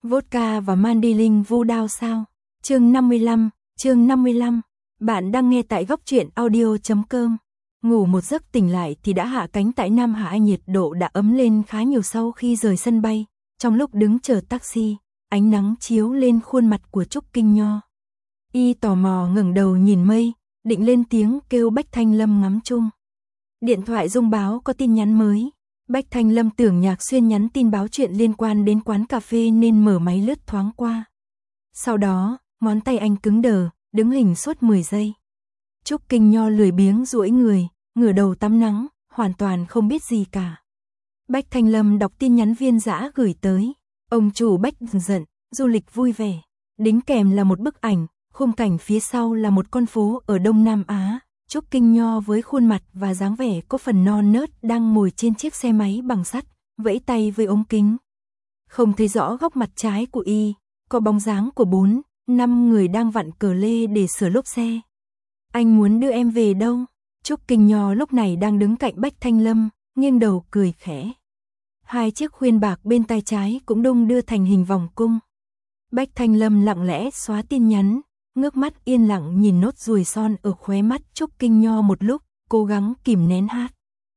Vodka và Mandilin vu đao sao? Chương 55. Bạn đang nghe tại góc truyện audio.com. Ngủ một giấc tỉnh lại thì đã hạ cánh tại Nam Hải, nhiệt độ đã ấm lên khá nhiều sau khi rời sân bay. Trong lúc đứng chờ taxi, ánh nắng chiếu lên khuôn mặt của Trúc Kinh Nho. Y tò mò ngẩng đầu nhìn mây, định lên tiếng kêu Bách Thanh Lâm ngắm chung. Điện thoại rung báo có tin nhắn mới. Bách Thanh Lâm tưởng Nhạc Xuyên nhắn tin báo chuyện liên quan đến quán cà phê nên mở máy lướt thoáng qua. Sau đó, ngón tay anh cứng đờ, đứng hình suốt 10 giây. Trúc Kinh Nho lười biếng duỗi người, ngửa đầu tắm nắng, hoàn toàn không biết gì cả. Bách Thanh Lâm đọc tin nhắn viên dã gửi tới. Ông chủ Bách giận, du lịch vui vẻ. Đính kèm là một bức ảnh, khung cảnh phía sau là một con phố ở Đông Nam Á. Trúc Kinh Nho với khuôn mặt và dáng vẻ có phần non nớt đang ngồi trên chiếc xe máy bằng sắt, vẫy tay với ống kính. Không thấy rõ góc mặt trái của y, có bóng dáng của 4-5 người đang vặn cờ lê để sửa lốp xe. Anh muốn đưa em về đâu? Trúc Kinh Nho lúc này đang đứng cạnh Bách Thanh Lâm, nghiêng đầu cười khẽ. Hai chiếc khuyên bạc bên tay trái cũng đung đưa thành hình vòng cung. Bách Thanh Lâm lặng lẽ xóa tin nhắn, ngước mắt yên lặng nhìn nốt ruồi son ở khóe mắt Trúc Kinh Nho một lúc, cố gắng kìm nén hát.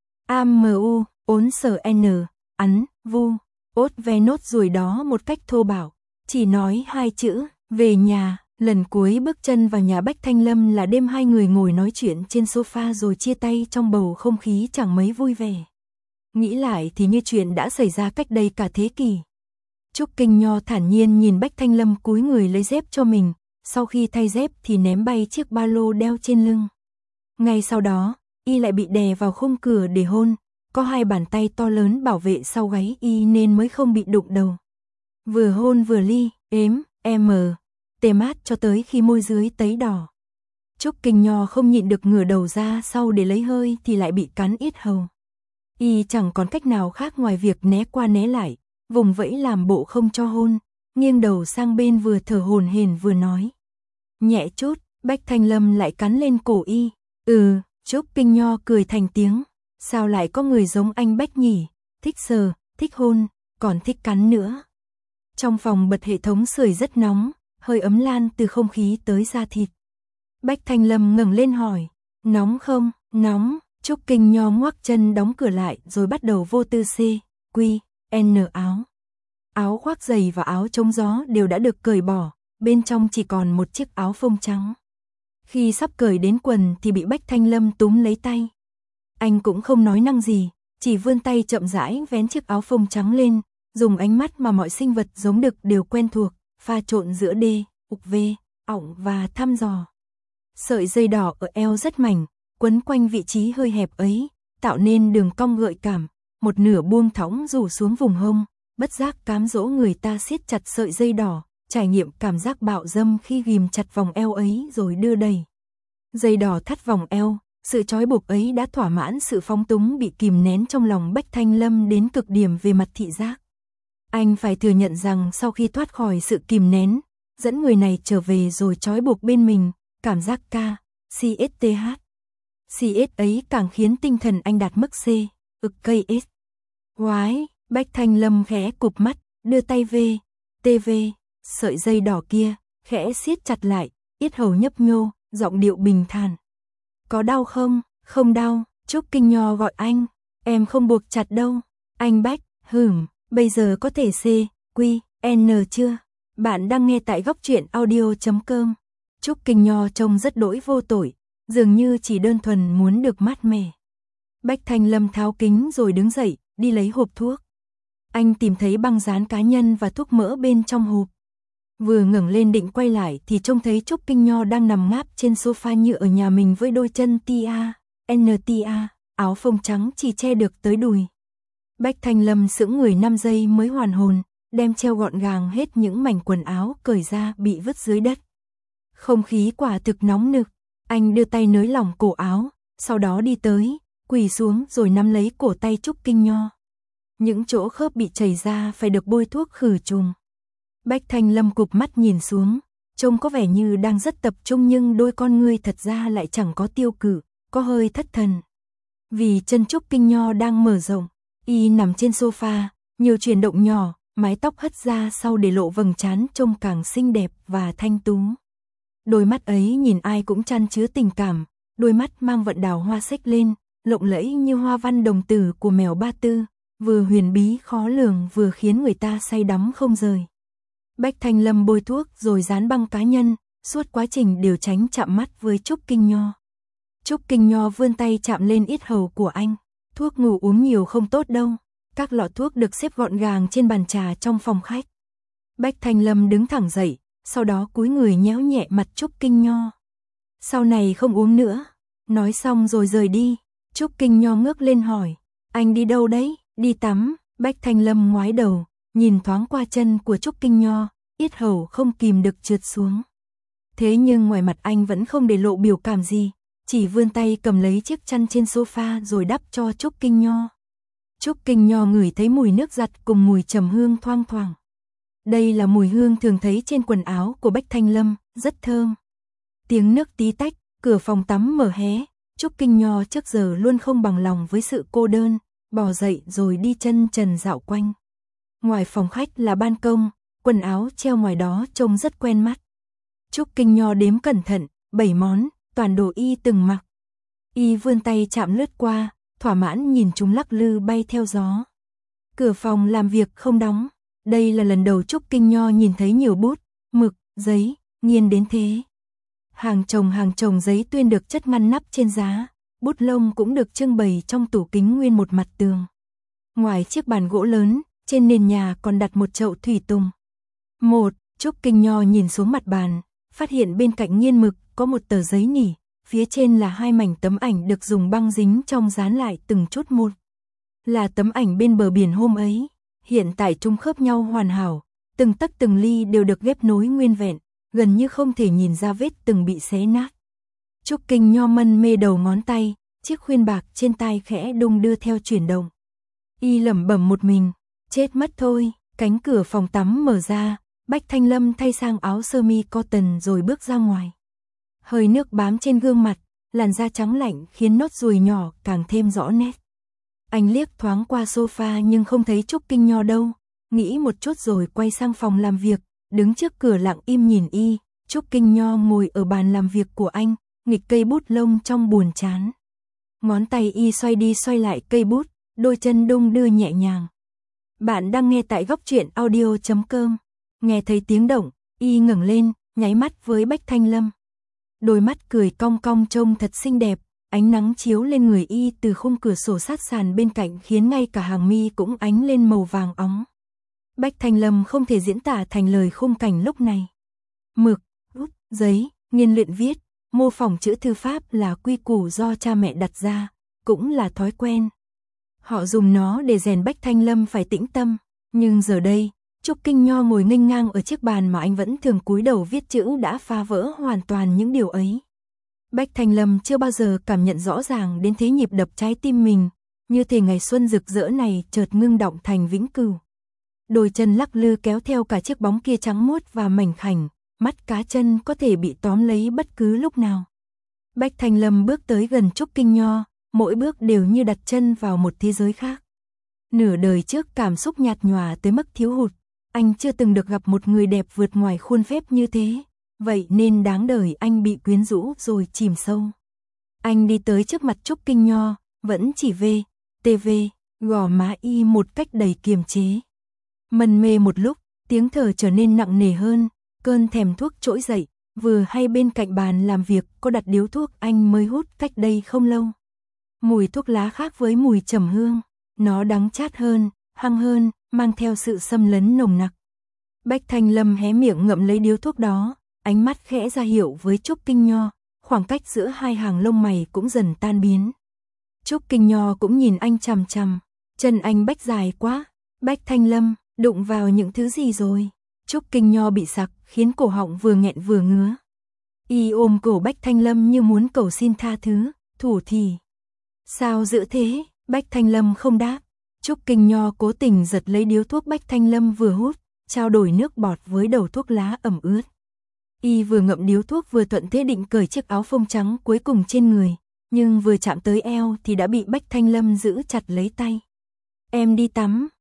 AMU, ốn sở N, ắn, vu, ốt ve nốt ruồi đó một cách thô bạo, chỉ nói 2 chữ, về nhà. Lần cuối bước chân vào nhà Bách Thanh Lâm là đêm hai người ngồi nói chuyện trên sofa rồi chia tay trong bầu không khí chẳng mấy vui vẻ. Nghĩ lại thì như chuyện đã xảy ra cách đây cả thế kỷ. Trúc Kinh Nho thản nhiên nhìn Bách Thanh Lâm cúi người lấy dép cho mình, sau khi thay dép thì ném bay chiếc ba lô đeo trên lưng. Ngay sau đó, y lại bị đè vào khung cửa để hôn, có hai bàn tay to lớn bảo vệ sau gáy y nên mới không bị đụng đầu. Vừa hôn vừa ly, ếm, tê mát cho tới khi môi dưới tấy đỏ. Trúc Kinh Nho không nhịn được ngửa đầu ra sau để lấy hơi thì lại bị cắn yết hầu. Y chẳng còn cách nào khác ngoài việc né qua né lại, vùng vẫy làm bộ không cho hôn, nghiêng đầu sang bên vừa thở hổn hển vừa nói. Nhẹ chút, Bách Thanh Lâm lại cắn lên cổ y. Trúc Kinh Nho cười thành tiếng. Sao lại có người giống anh Bách nhỉ? Thích sờ, thích hôn, còn thích cắn nữa. Trong phòng bật hệ thống sưởi rất nóng, hơi ấm lan từ không khí tới da thịt. Bách Thanh Lâm ngẩng lên hỏi. Nóng không? Nóng. Trúc Kinh Nho ngoắc chân đóng cửa lại rồi bắt đầu vô tư CQN áo. Áo khoác dày và áo chống gió đều đã được cởi bỏ, bên trong chỉ còn một chiếc áo phông trắng. Khi sắp cởi đến quần thì bị Bách Thanh Lâm túm lấy tay. Anh cũng không nói năng gì, chỉ vươn tay chậm rãi vén chiếc áo phông trắng lên, dùng ánh mắt mà mọi sinh vật giống đực đều quen thuộc, pha trộn giữa đê, ục vê, ỏng và thăm dò. Sợi dây đỏ ở eo rất mảnh, quấn quanh vị trí hơi hẹp ấy, tạo nên đường cong gợi cảm, một nửa buông thõng rủ xuống vùng hông, bất giác cám dỗ người ta siết chặt sợi dây đỏ, trải nghiệm cảm giác bạo dâm khi ghim chặt vòng eo ấy rồi đưa đẩy. Dây đỏ thắt vòng eo, sự trói buộc ấy đã thỏa mãn sự phóng túng bị kìm nén trong lòng Bách Thanh Lâm đến cực điểm về mặt thị giác. Anh phải thừa nhận rằng sau khi thoát khỏi sự kìm nén, dẫn người này trở về rồi trói buộc bên mình, cảm giác CS ấy càng khiến tinh thần anh đạt mức CS. Oái, Bách Thanh Lâm khẽ cụp mắt, đưa tay về, sợi dây đỏ kia, khẽ siết chặt lại, yết hầu nhấp nhô, giọng điệu bình thản. Có đau không? Không đau, Trúc Kinh Nho gọi anh, em không buộc chặt đâu. Anh Bách, bây giờ có thể CQN chưa? Bạn đang nghe tại góc truyện audio.com. Trúc Kinh Nho trông rất đỗi vô tội, dường như chỉ đơn thuần muốn được mát mẻ. Bách Thanh Lâm tháo kính rồi đứng dậy, đi lấy hộp thuốc. Anh tìm thấy băng dán cá nhân và thuốc mỡ bên trong hộp. Vừa ngẩng lên định quay lại thì trông thấy Trúc Kinh Nho đang nằm ngáp trên sofa như ở nhà mình với đôi chân NTA, áo phông trắng chỉ che được tới đùi. Bách Thanh Lâm sững người 5 giây mới hoàn hồn, đem treo gọn gàng hết những mảnh quần áo cởi ra bị vứt dưới đất. Không khí quả thực nóng nực, anh đưa tay nới lỏng cổ áo, sau đó đi tới, quỳ xuống rồi nắm lấy cổ tay Trúc Kinh Nho. Những chỗ khớp bị chảy ra phải được bôi thuốc khử trùng. Bách Thanh Lâm cụp mắt nhìn xuống, trông có vẻ như đang rất tập trung nhưng đôi con ngươi thật ra lại chẳng có tiêu cự, có hơi thất thần. Vì chân Trúc Kinh Nho đang mở rộng, y nằm trên sofa, nhiều chuyển động nhỏ, mái tóc hất ra sau để lộ vầng trán trông càng xinh đẹp và thanh tú. Đôi mắt ấy nhìn ai cũng chan chứa tình cảm, đôi mắt mang vận đào hoa xếch lên, lộng lẫy như hoa văn đồng tử của mèo Ba Tư, vừa huyền bí khó lường vừa khiến người ta say đắm không rời. Bách Thanh Lâm bôi thuốc rồi dán băng cá nhân, suốt quá trình đều tránh chạm mắt với Trúc Kinh Nho. Trúc Kinh Nho vươn tay chạm lên yết hầu của anh. Thuốc ngủ uống nhiều không tốt đâu. Các lọ thuốc được xếp gọn gàng trên bàn trà trong phòng khách. Bách Thanh Lâm đứng thẳng dậy, sau đó cúi người nhéo nhẹ mặt Trúc Kinh Nho. Sau này không uống nữa. Nói xong rồi rời đi. Trúc Kinh Nho ngước lên hỏi, anh đi đâu đấy? Đi tắm. Bách Thanh Lâm ngoái đầu, nhìn thoáng qua chân của Trúc Kinh Nho, yết hầu không kìm được trượt xuống. Thế nhưng ngoài mặt anh vẫn không để lộ biểu cảm gì, chỉ vươn tay cầm lấy chiếc chăn trên sofa rồi đắp cho Trúc Kinh Nho. Trúc Kinh Nho ngửi thấy mùi nước giặt cùng mùi trầm hương thoang thoảng. Đây là mùi hương thường thấy trên quần áo của Bách Thanh Lâm, rất thơm. Tiếng nước tí tách, cửa phòng tắm mở hé, Trúc Kinh Nho trước giờ luôn không bằng lòng với sự cô đơn, bò dậy rồi đi chân trần dạo quanh. Ngoài phòng khách là ban công, quần áo treo ngoài đó trông rất quen mắt. Trúc Kinh Nho đếm cẩn thận, 7 món, toàn đồ y từng mặc. Y vươn tay chạm lướt qua, thỏa mãn nhìn chúng lắc lư bay theo gió. Cửa phòng làm việc không đóng. Đây là lần đầu Trúc Kinh Nho nhìn thấy nhiều bút, mực, giấy, nghiền đến thế. Hàng chồng giấy tuyên được chất ngăn nắp trên giá, bút lông cũng được trưng bày trong tủ kính nguyên một mặt tường. Ngoài chiếc bàn gỗ lớn, trên nền nhà còn đặt một chậu thủy tùng. Trúc Kinh Nho nhìn xuống mặt bàn, phát hiện bên cạnh nghiên mực có một tờ giấy nỉ, phía trên là 2 mảnh tấm ảnh được dùng băng dính trong dán lại từng chút một. Là tấm ảnh bên bờ biển hôm ấy, hiện tại chúng khớp nhau hoàn hảo, từng tấc từng ly đều được ghép nối nguyên vẹn, gần như không thể nhìn ra vết từng bị xé nát. Trúc Kinh Nho mân mê đầu ngón tay, chiếc khuyên bạc trên tai khẽ đung đưa theo chuyển động. Y lẩm bẩm một mình, chết mất thôi. Cánh cửa phòng tắm mở ra, Bách Thanh Lâm thay sang áo sơ mi cotton rồi bước ra ngoài. Hơi nước bám trên gương mặt, làn da trắng lạnh khiến nốt ruồi nhỏ càng thêm rõ nét. Anh liếc thoáng qua sofa nhưng không thấy Trúc Kinh Nho đâu, nghĩ một chút rồi quay sang phòng làm việc, đứng trước cửa lặng im nhìn y. Trúc Kinh Nho ngồi ở bàn làm việc của anh, nghịch cây bút lông trong buồn chán. Ngón tay y xoay đi xoay lại cây bút, đôi chân đung đưa nhẹ nhàng. Bạn đang nghe tại góc truyện audio.com. Nghe thấy tiếng động, y ngẩng lên, nháy mắt với Bách Thanh Lâm. Đôi mắt cười cong cong trông thật xinh đẹp, ánh nắng chiếu lên người y từ khung cửa sổ sát sàn bên cạnh khiến ngay cả hàng mi cũng ánh lên màu vàng óng. Bách Thanh Lâm không thể diễn tả thành lời khung cảnh lúc này. Mực, bút, giấy, nghiên luyện viết, mô phỏng chữ thư pháp là quy củ do cha mẹ đặt ra, cũng là thói quen. Họ dùng nó để rèn Bách Thanh Lâm phải tĩnh tâm, nhưng giờ đây, Trúc Kinh Nho ngồi nghênh ngang ở chiếc bàn mà anh vẫn thường cúi đầu viết chữ đã phá vỡ hoàn toàn những điều ấy. Bách Thanh Lâm chưa bao giờ cảm nhận rõ ràng đến thế nhịp đập trái tim mình, như thể ngày xuân rực rỡ này chợt ngưng đọng thành vĩnh cửu. Đôi chân lắc lư kéo theo cả chiếc bóng kia trắng muốt và mảnh khảnh, mắt cá chân có thể bị tóm lấy bất cứ lúc nào. Bách Thanh Lâm bước tới gần Trúc Kinh Nho, mỗi bước đều như đặt chân vào một thế giới khác. Nửa đời trước cảm xúc nhạt nhòa tới mức thiếu hụt, anh chưa từng được gặp một người đẹp vượt ngoài khuôn phép như thế, vậy nên đáng đời anh bị quyến rũ rồi chìm sâu. Anh đi tới trước mặt Trúc Kinh Nho, vẫn chỉ gò má y một cách đầy kiềm chế. Mân mê một lúc, tiếng thở trở nên nặng nề hơn, cơn thèm thuốc trỗi dậy, vừa hay bên cạnh bàn làm việc có đặt điếu thuốc anh mới hút cách đây không lâu. Mùi thuốc lá khác với mùi trầm hương, nó đắng chát hơn, hăng hơn, mang theo sự xâm lấn nồng nặc. Bách Thanh Lâm hé miệng ngậm lấy điếu thuốc đó, ánh mắt khẽ ra hiệu với Trúc Kinh Nho, khoảng cách giữa hai hàng lông mày cũng dần tan biến. Trúc Kinh Nho cũng nhìn anh chằm chằm, chân anh Bách dài quá. Bách Thanh Lâm, đụng vào những thứ gì rồi? Trúc Kinh Nho bị sặc, khiến cổ họng vừa nghẹn vừa ngứa. Y ôm cổ Bách Thanh Lâm như muốn cầu xin tha thứ, thủ thỉ. Sao dữ thế? Bách Thanh Lâm không đáp. Trúc Kinh Nho cố tình giật lấy điếu thuốc Bách Thanh Lâm vừa hút, trao đổi nước bọt với đầu thuốc lá ẩm ướt. Y vừa ngậm điếu thuốc vừa thuận thế định cởi chiếc áo phông trắng cuối cùng trên người, nhưng vừa chạm tới eo thì đã bị Bách Thanh Lâm giữ chặt lấy tay. Em đi tắm,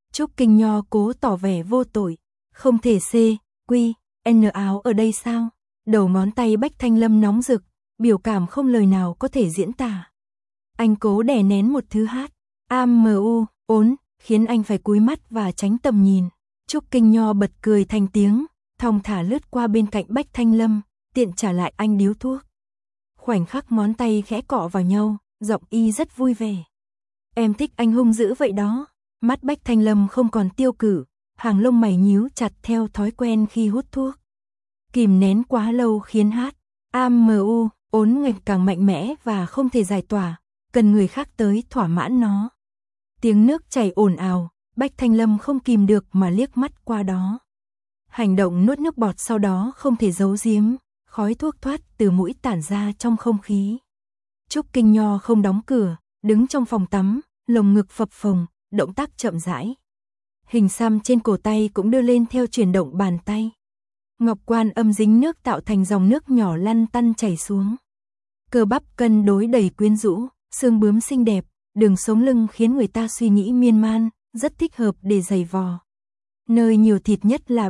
Trúc Kinh Nho cố tỏ vẻ vô tội. Không thể N áo ở đây sao? Đầu ngón tay Bách Thanh Lâm nóng rực, biểu cảm không lời nào có thể diễn tả. Anh cố đè nén một thứ hát. Ốn, khiến anh phải cúi mắt và tránh tầm nhìn. Trúc Kinh Nho bật cười thành tiếng, thong thả lướt qua bên cạnh Bách Thanh Lâm, tiện trả lại anh điếu thuốc. Khoảnh khắc ngón tay khẽ cọ vào nhau, giọng y rất vui vẻ. Em thích anh hung dữ vậy đó. Mắt Bách Thanh Lâm không còn tiêu cự, hàng lông mày nhíu chặt theo thói quen khi hút thuốc. Kìm nén quá lâu khiến hát ốn ngày càng mạnh mẽ và không thể giải tỏa, cần người khác tới thỏa mãn nó. Tiếng nước chảy ồn ào, Bách Thanh Lâm không kìm được mà liếc mắt qua đó. Hành động nuốt nước bọt sau đó không thể giấu giếm, khói thuốc thoát từ mũi tản ra trong không khí. Trúc Kinh Nho không đóng cửa, đứng trong phòng tắm, lồng ngực phập phồng, động tác chậm rãi. Hình xăm trên cổ tay cũng đưa lên theo chuyển động bàn tay. Ngọc Quan Âm dính nước tạo thành dòng nước nhỏ lăn tăn chảy xuống. Cơ bắp cân đối đầy quyến rũ, xương bướm xinh đẹp, đường sống lưng khiến người ta suy nghĩ miên man, rất thích hợp để giày vò. Nơi nhiều thịt nhất là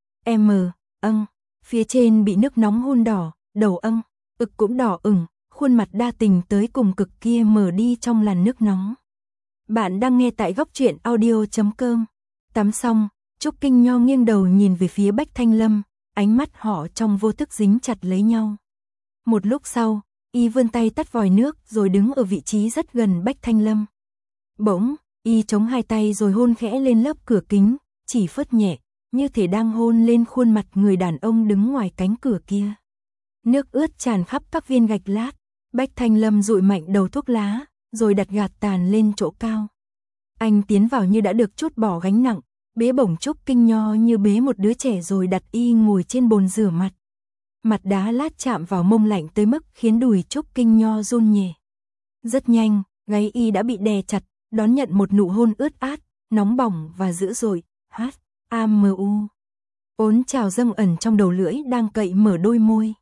phía trên bị nước nóng hun đỏ, đầu ực cũng đỏ ửng, khuôn mặt đa tình tới cùng cực kia mở đi trong làn nước nóng. Bạn đang nghe tại Góc Truyện Audio.com. Tắm xong, Trúc Kinh Nho nghiêng đầu nhìn về phía Bách Thanh Lâm, ánh mắt họ trong vô thức dính chặt lấy nhau. Một lúc sau, y vươn tay tắt vòi nước rồi đứng ở vị trí rất gần Bách Thanh Lâm. Bỗng, y chống hai tay rồi hôn khẽ lên lớp cửa kính, chỉ phớt nhẹ, như thể đang hôn lên khuôn mặt người đàn ông đứng ngoài cánh cửa kia. Nước ướt tràn khắp các viên gạch lát, Bách Thanh Lâm dụi mạnh đầu thuốc lá, rồi đặt gạt tàn lên chỗ cao. Anh tiến vào như đã được trút bỏ gánh nặng, bế bổng Trúc Kinh Nho như bế một đứa trẻ rồi đặt y ngồi trên bồn rửa mặt. Mặt đá lát chạm vào mông lạnh tới mức khiến đùi Trúc Kinh Nho run nhẹ. Rất nhanh, gáy y đã bị đè chặt, đón nhận một nụ hôn ướt át, nóng bỏng và dữ dội. Ốn trào dâng ẩn trong đầu lưỡi đang cậy mở đôi môi.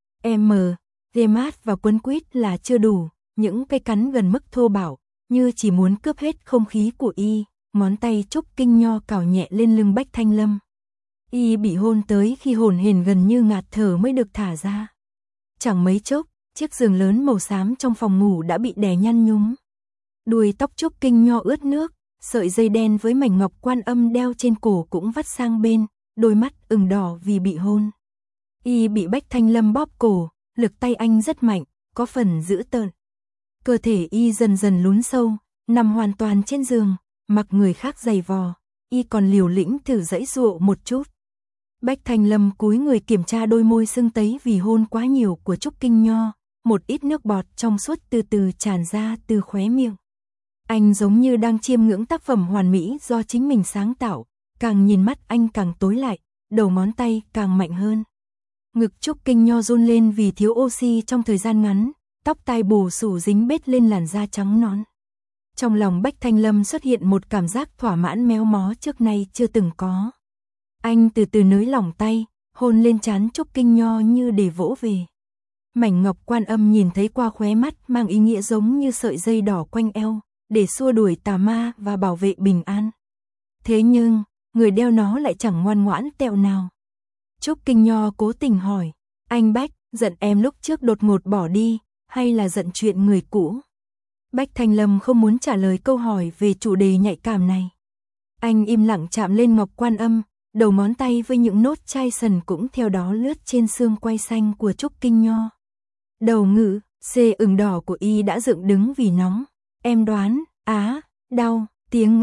Mát và quấn quýt là chưa đủ, những cây cắn gần mức thô bạo, như chỉ muốn cướp hết không khí của y. Ngón tay Trúc Kinh Nho cào nhẹ lên lưng Bách Thanh Lâm. Y bị hôn tới khi hồn hển gần như ngạt thở mới được thả ra. Chẳng mấy chốc, chiếc giường lớn màu xám trong phòng ngủ đã bị đè nhăn nhúm. Đuôi tóc Trúc Kinh Nho ướt nước, sợi dây đen với mảnh ngọc quan âm đeo trên cổ cũng vắt sang bên, đôi mắt ửng đỏ vì bị hôn. Y bị Bách Thanh Lâm bóp cổ, lực tay anh rất mạnh, có phần dữ tợn. Cơ thể y dần dần lún sâu, nằm hoàn toàn trên giường, mặc người khác giày vò, y còn liều lĩnh thử giãy giụa một chút. Bách Thanh Lâm cúi người kiểm tra đôi môi sưng tấy vì hôn quá nhiều của Trúc Kinh Nho, một ít nước bọt trong suốt từ từ tràn ra từ khóe miệng. Anh giống như đang chiêm ngưỡng tác phẩm hoàn mỹ do chính mình sáng tạo, càng nhìn mắt anh càng tối lại, đầu ngón tay càng mạnh hơn. Ngực Trúc Kinh Nho run lên vì thiếu oxy trong thời gian ngắn, tóc tai bù xù dính bết lên làn da trắng nõn. Trong lòng Bách Thanh Lâm xuất hiện một cảm giác thỏa mãn méo mó trước nay chưa từng có. Anh từ từ nới lỏng tay, hôn lên trán Trúc Kinh Nho như để vỗ về. Mảnh ngọc quan âm nhìn thấy qua khóe mắt mang ý nghĩa giống như sợi dây đỏ quanh eo, để xua đuổi tà ma và bảo vệ bình an. Thế nhưng, người đeo nó lại chẳng ngoan ngoãn tẹo nào. Trúc Kinh Nho cố tình hỏi, anh Bách, giận em lúc trước đột ngột bỏ đi, hay là giận chuyện người cũ? Bách Thanh Lâm không muốn trả lời câu hỏi về chủ đề nhạy cảm này. Anh im lặng chạm lên ngọc quan âm, đầu ngón tay với những nốt chai sần cũng theo đó lướt trên xương quai xanh của Trúc Kinh Nho. Đầu ngữ, ửng đỏ của y đã dựng đứng vì nóng. Em đoán, đau, tiếng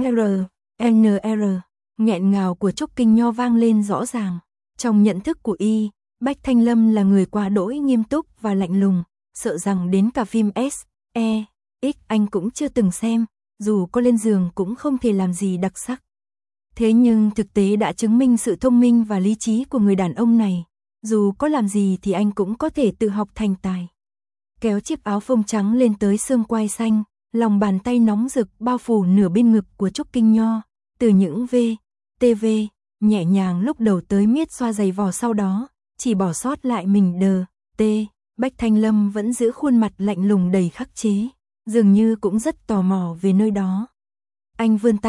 NR, nghẹn ngào của Trúc Kinh Nho vang lên rõ ràng. Trong nhận thức của y, Bách Thanh Lâm là người quá đỗi nghiêm túc và lạnh lùng, sợ rằng đến cả phim S.E.X anh cũng chưa từng xem, dù có lên giường cũng không thể làm gì đặc sắc. Thế nhưng thực tế đã chứng minh sự thông minh và lý trí của người đàn ông này, dù có làm gì thì anh cũng có thể tự học thành tài. Kéo chiếc áo phông trắng lên tới xương quai xanh, lòng bàn tay nóng rực bao phủ nửa bên ngực của Trúc Kinh Nho, từ những V.T.V. nhẹ nhàng lúc đầu tới miết xoa giày vò sau đó, chỉ bỏ sót lại mình D.T. Bách Thanh Lâm vẫn giữ khuôn mặt lạnh lùng đầy khắc chế, dường như cũng rất tò mò về nơi đó. Anh vươn tay,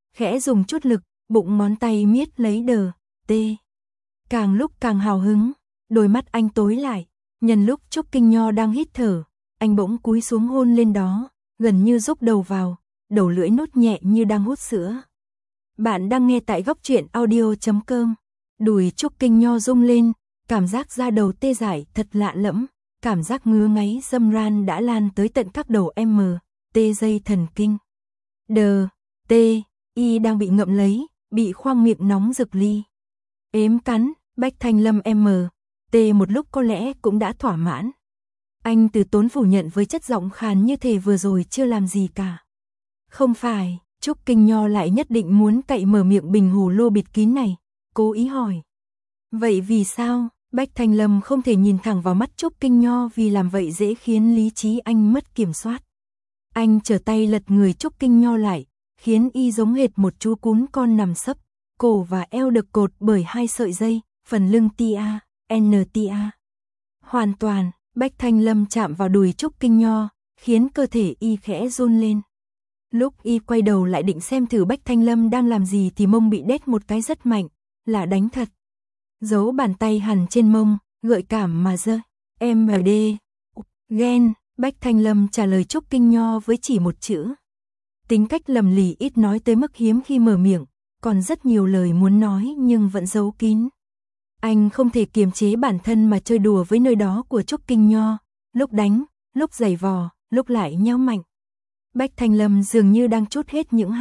khẽ dùng chút lực, bụng ngón tay miết lấy đờ, tê. Càng lúc càng hào hứng, đôi mắt anh tối lại, nhân lúc Trúc Kinh Nho đang hít thở, anh bỗng cúi xuống hôn lên đó, gần như rúc đầu vào, đầu lưỡi nuốt nhẹ như đang hút sữa. Bạn đang nghe tại Góc Truyện Audio.com. Đùi Trúc Kinh Nho rung lên, cảm giác da đầu tê dại thật lạ lẫm, cảm giác ngứa ngáy dâm ran đã lan tới tận các đầu tê dây thần kinh. Đờ, tê, y đang bị ngậm lấy, bị khoang miệng nóng rực ly. Ếm cắn, Bách Thanh Lâm tê một lúc có lẽ cũng đã thỏa mãn. Anh từ tốn phủ nhận với chất giọng khàn như thể vừa rồi chưa làm gì cả. Không phải, Trúc Kinh Nho lại nhất định muốn cậy mở miệng bình hồ lô bịt kín này, cố ý hỏi. Vậy vì sao? Bách Thanh Lâm không thể nhìn thẳng vào mắt Trúc Kinh Nho vì làm vậy dễ khiến lý trí anh mất kiểm soát. Anh trở tay lật người Trúc Kinh Nho lại, khiến y giống hệt một chú cún con nằm sấp, cổ và eo được cột bởi 2 sợi dây, phần lưng tia, tia. Hoàn toàn, Bách Thanh Lâm chạm vào đùi Trúc Kinh Nho, khiến cơ thể y khẽ run lên. Lúc y quay đầu lại định xem thử Bách Thanh Lâm đang làm gì thì mông bị đét một cái rất mạnh, là đánh thật. Giấu bàn tay hằn trên mông, gợi cảm mà dơ. MD. Ghen, Bách Thanh Lâm trả lời Trúc Kinh Nho với chỉ một chữ. Tính cách lầm lì ít nói tới mức hiếm khi mở miệng, còn rất nhiều lời muốn nói nhưng vẫn giấu kín. Anh không thể kiềm chế bản thân mà chơi đùa với nơi đó của Trúc Kinh Nho, lúc đánh, lúc giày vò, lúc lại nhéo mạnh. Bách Thanh Lâm dường như đang trút hết những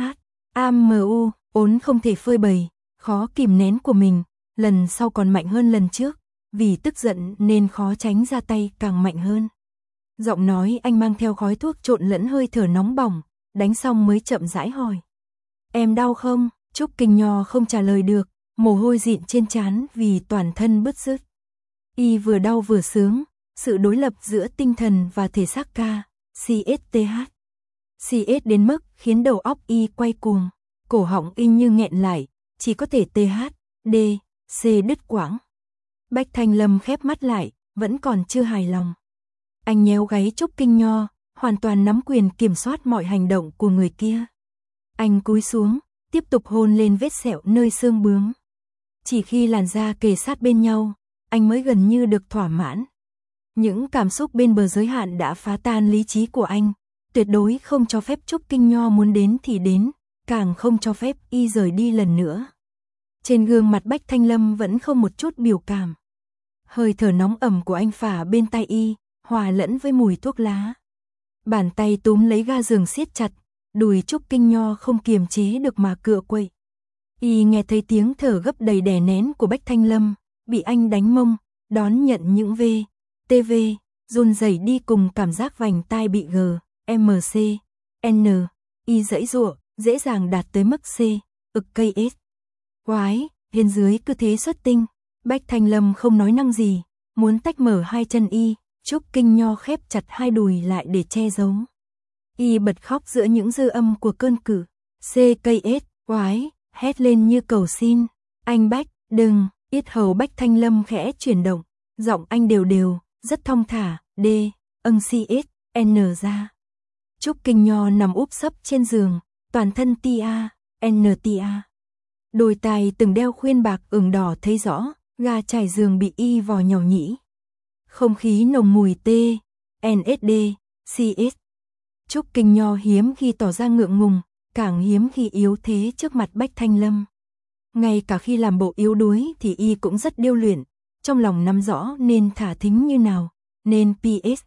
ốn không thể phơi bày, khó kìm nén của mình, lần sau còn mạnh hơn lần trước, vì tức giận nên khó tránh ra tay càng mạnh hơn. Giọng nói anh mang theo khói thuốc trộn lẫn hơi thở nóng bỏng, đánh xong mới chậm rãi hỏi. Em đau không? Trúc Kinh Nho không trả lời được, mồ hôi dịn trên trán vì toàn thân bứt rứt. Y vừa đau vừa sướng, sự đối lập giữa tinh thần và thể xác CS đến mức khiến đầu óc y quay cuồng, cổ họng y như nghẹn lại, chỉ có thể C đứt quãng. Bách Thanh Lâm khép mắt lại, vẫn còn chưa hài lòng. Anh nhéo gáy Trúc Kinh Nho, hoàn toàn nắm quyền kiểm soát mọi hành động của người kia. Anh cúi xuống, tiếp tục hôn lên vết sẹo nơi xương bướm. Chỉ khi làn da kề sát bên nhau, anh mới gần như được thỏa mãn. Những cảm xúc bên bờ giới hạn đã phá tan lý trí của anh, tuyệt đối không cho phép Trúc Kinh Nho muốn đến thì đến, càng không cho phép y rời đi lần nữa. Trên gương mặt Bách Thanh Lâm vẫn không một chút biểu cảm. Hơi thở nóng ẩm của anh phả bên tai y, hòa lẫn với mùi thuốc lá. Bàn tay túm lấy ga giường siết chặt, đùi Trúc Kinh Nho không kiềm chế được mà cựa quậy. Y nghe thấy tiếng thở gấp đầy đè nén của Bách Thanh Lâm, bị anh đánh mông, đón nhận những TV, run rẩy đi cùng cảm giác vành tai bị y giãy giụa, dễ dàng đạt tới mức KS. Quái, bên dưới cứ thế xuất tinh, Bách Thanh Lâm không nói năng gì, muốn tách mở 2 chân y, Trúc Kinh Nho khép chặt 2 đùi lại để che giấu. Y bật khóc giữa những dư âm của cơn cử. CKS, quái, hét lên như cầu xin. Anh Bách, đừng, yết hầu Bách Thanh Lâm khẽ chuyển động, giọng anh đều đều, rất thong thả, CS, ra. Trúc Kinh Nho nằm úp sấp trên giường, toàn thân tia. Đôi tai từng đeo khuyên bạc ửng đỏ thấy rõ, ga trải giường bị y vò nhàu nhĩ. Không khí nồng mùi CS. Trúc Kinh Nho hiếm khi tỏ ra ngượng ngùng, càng hiếm khi yếu thế trước mặt Bách Thanh Lâm. Ngay cả khi làm bộ yếu đuối thì y cũng rất điêu luyện, trong lòng nắm rõ nên thả thính như nào, nên PS.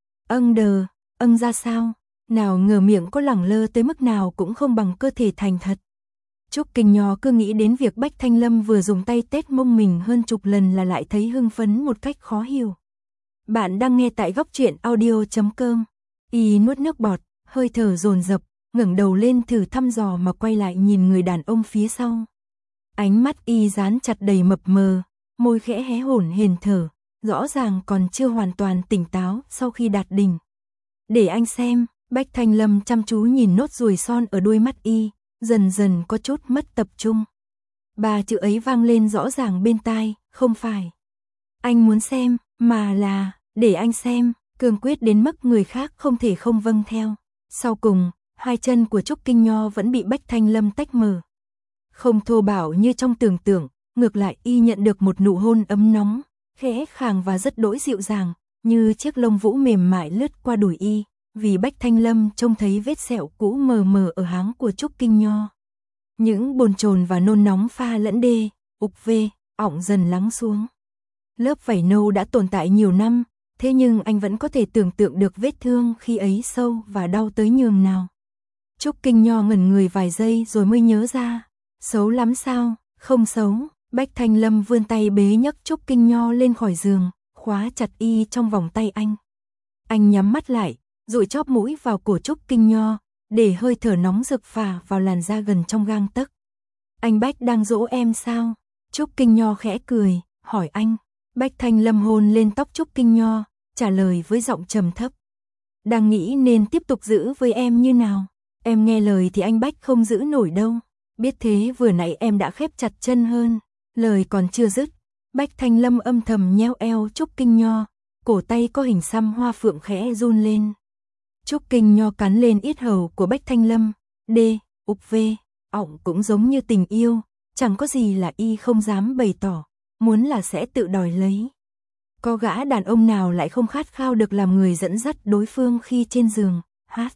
Ra sao, nào ngờ miệng có lẳng lơ tới mức nào cũng không bằng cơ thể thành thật. Trúc Kinh Nho cứ nghĩ đến việc Bách Thanh Lâm vừa dùng tay tét mông mình hơn chục lần là lại thấy hưng phấn một cách khó hiểu. Bạn đang nghe tại Góc Truyện Audio.com. Y nuốt nước bọt, hơi thở dồn dập, ngẩng đầu lên thử thăm dò mà quay lại nhìn người đàn ông phía sau. Ánh mắt y dán chặt đầy mập mờ, môi khẽ hé hổn hển thở, rõ ràng còn chưa hoàn toàn tỉnh táo sau khi đạt đỉnh. Để anh xem, Bách Thanh Lâm chăm chú nhìn nốt ruồi son ở đôi mắt y, dần dần có chút mất tập trung. 3 chữ ấy vang lên rõ ràng bên tai, không phải anh muốn xem, mà là để anh xem, cương quyết đến mức người khác không thể không vâng theo. Sau cùng, Hai chân của Trúc Kinh Nho vẫn bị Bách Thanh Lâm tách mở. Không thô bạo như trong tưởng tượng, ngược lại y nhận được một nụ hôn ấm nóng, khẽ khàng và rất đỗi dịu dàng, như chiếc lông vũ mềm mại lướt qua đùi y, vì Bách Thanh Lâm trông thấy vết sẹo cũ mờ mờ ở háng của Trúc Kinh Nho. Những bồn chồn và nôn nóng pha lẫn đê, ục vê, ỏng dần lắng xuống. Lớp vảy nâu đã tồn tại nhiều năm, thế nhưng anh vẫn có thể tưởng tượng được vết thương khi ấy sâu và đau tới nhường nào. Trúc Kinh Nho ngẩn người vài giây rồi mới nhớ ra. Xấu lắm sao? Không xấu. Bách Thanh Lâm vươn tay bế nhấc Trúc Kinh Nho lên khỏi giường, khóa chặt y trong vòng tay anh. Anh nhắm mắt lại, dụi chóp mũi vào cổ Trúc Kinh Nho, để hơi thở nóng rực phả vào làn da gần trong gang tấc. Anh Bách đang dỗ em sao? Trúc Kinh Nho khẽ cười, hỏi anh. Bách Thanh Lâm hôn lên tóc Trúc Kinh Nho, trả lời với giọng trầm thấp. Đang nghĩ nên tiếp tục giữ với em như nào? Em nghe lời thì anh Bách không giữ nổi đâu. Biết thế vừa nãy em đã khép chặt chân hơn. Lời còn chưa dứt, Bách Thanh Lâm âm thầm nheo eo Trúc Kinh Nho, cổ tay có hình xăm hoa phượng khẽ run lên. Trúc Kinh Nho cắn lên yết hầu của Bách Thanh Lâm, đê, ục vê, ỏng cũng giống như tình yêu, chẳng có gì là y không dám bày tỏ, muốn là sẽ tự đòi lấy. Có gã đàn ông nào lại không khát khao được làm người dẫn dắt đối phương khi trên giường, hát.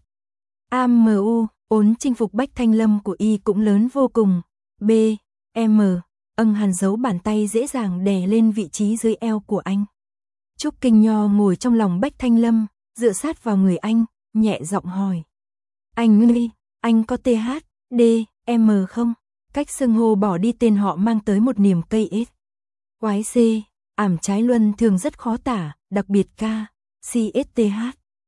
AMU, ốn chinh phục Bách Thanh Lâm của y cũng lớn vô cùng, B, M, Hàn giấu bàn tay dễ dàng đè lên vị trí dưới eo của anh. Trúc Kinh Nho ngồi trong lòng Bách Thanh Lâm, dựa sát vào người anh, nhẹ giọng hỏi. Anh ơi, anh có TH, D, M không? Cách xưng hô bỏ đi tên họ mang tới một niềm cây ít. Quái C, ảm trái luân thường rất khó tả, đặc biệt K, CSTH.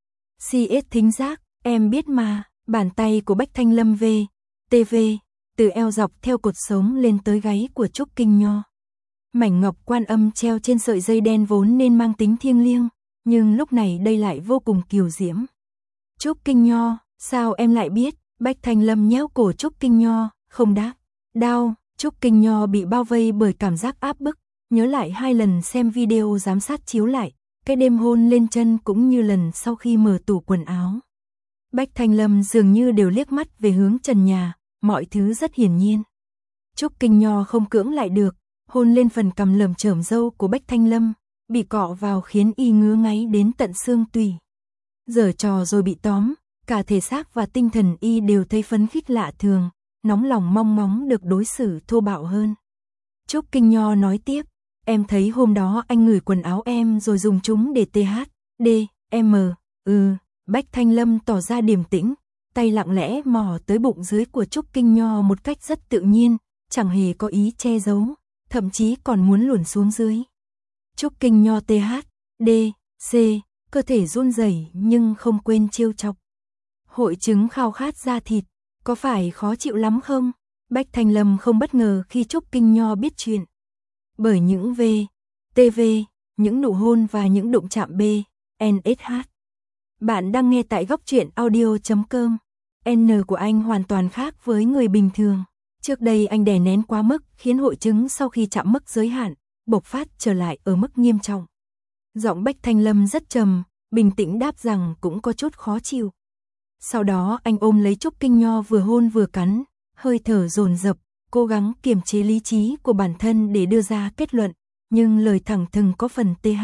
CS thính giác, em biết mà, bàn tay của Bách Thanh Lâm V, TV, từ eo dọc theo cột sống lên tới gáy của Trúc Kinh Nho. Mảnh ngọc quan âm treo trên sợi dây đen vốn nên mang tính thiêng liêng, nhưng lúc này đây lại vô cùng kiều diễm. Trúc Kinh Nho, sao em lại biết? Bách Thanh Lâm nhéo cổ Trúc Kinh Nho, không đáp. Đau, Trúc Kinh Nho bị bao vây bởi cảm giác áp bức, nhớ lại 2 lần xem video giám sát chiếu lại, cái đêm hôn lên chân cũng như lần sau khi mở tủ quần áo. Bách Thanh Lâm dường như đều liếc mắt về hướng trần nhà, mọi thứ rất hiển nhiên. Trúc Kinh Nho không cưỡng lại được, hôn lên phần cằm lởm chởm râu của Bách Thanh Lâm, bị cọ vào khiến y ngứa ngáy đến tận xương tủy. Giở trò rồi bị tóm, cả thể xác và tinh thần y đều thấy phấn khích lạ thường, nóng lòng mong ngóng được đối xử thô bạo hơn. Trúc Kinh Nho nói tiếp, em thấy hôm đó anh ngửi quần áo em rồi dùng chúng để TH, D, M, Bách Thanh Lâm tỏ ra điềm tĩnh, tay lặng lẽ mò tới bụng dưới của Trúc Kinh Nho một cách rất tự nhiên, chẳng hề có ý che giấu, thậm chí còn muốn luồn xuống dưới. Trúc Kinh Nho TH, D, C, cơ thể run rẩy nhưng không quên trêu chọc. Hội chứng khao khát da thịt, có phải khó chịu lắm không? Bách Thanh Lâm không bất ngờ khi Trúc Kinh Nho biết chuyện. Bởi những V, TV, những nụ hôn và những đụng chạm B, NSH. Bạn đang nghe tại góc truyện audio.com. N của anh hoàn toàn khác với người bình thường. Trước đây anh đè nén quá mức khiến hội chứng sau khi chạm mức giới hạn, bộc phát trở lại ở mức nghiêm trọng. Giọng Bách Thanh Lâm rất trầm, bình tĩnh đáp rằng cũng có chút khó chịu. Sau đó anh ôm lấy Trúc Kinh Nho vừa hôn vừa cắn, hơi thở dồn dập, cố gắng kiềm chế lý trí của bản thân để đưa ra kết luận, nhưng lời thẳng thừng có phần TH.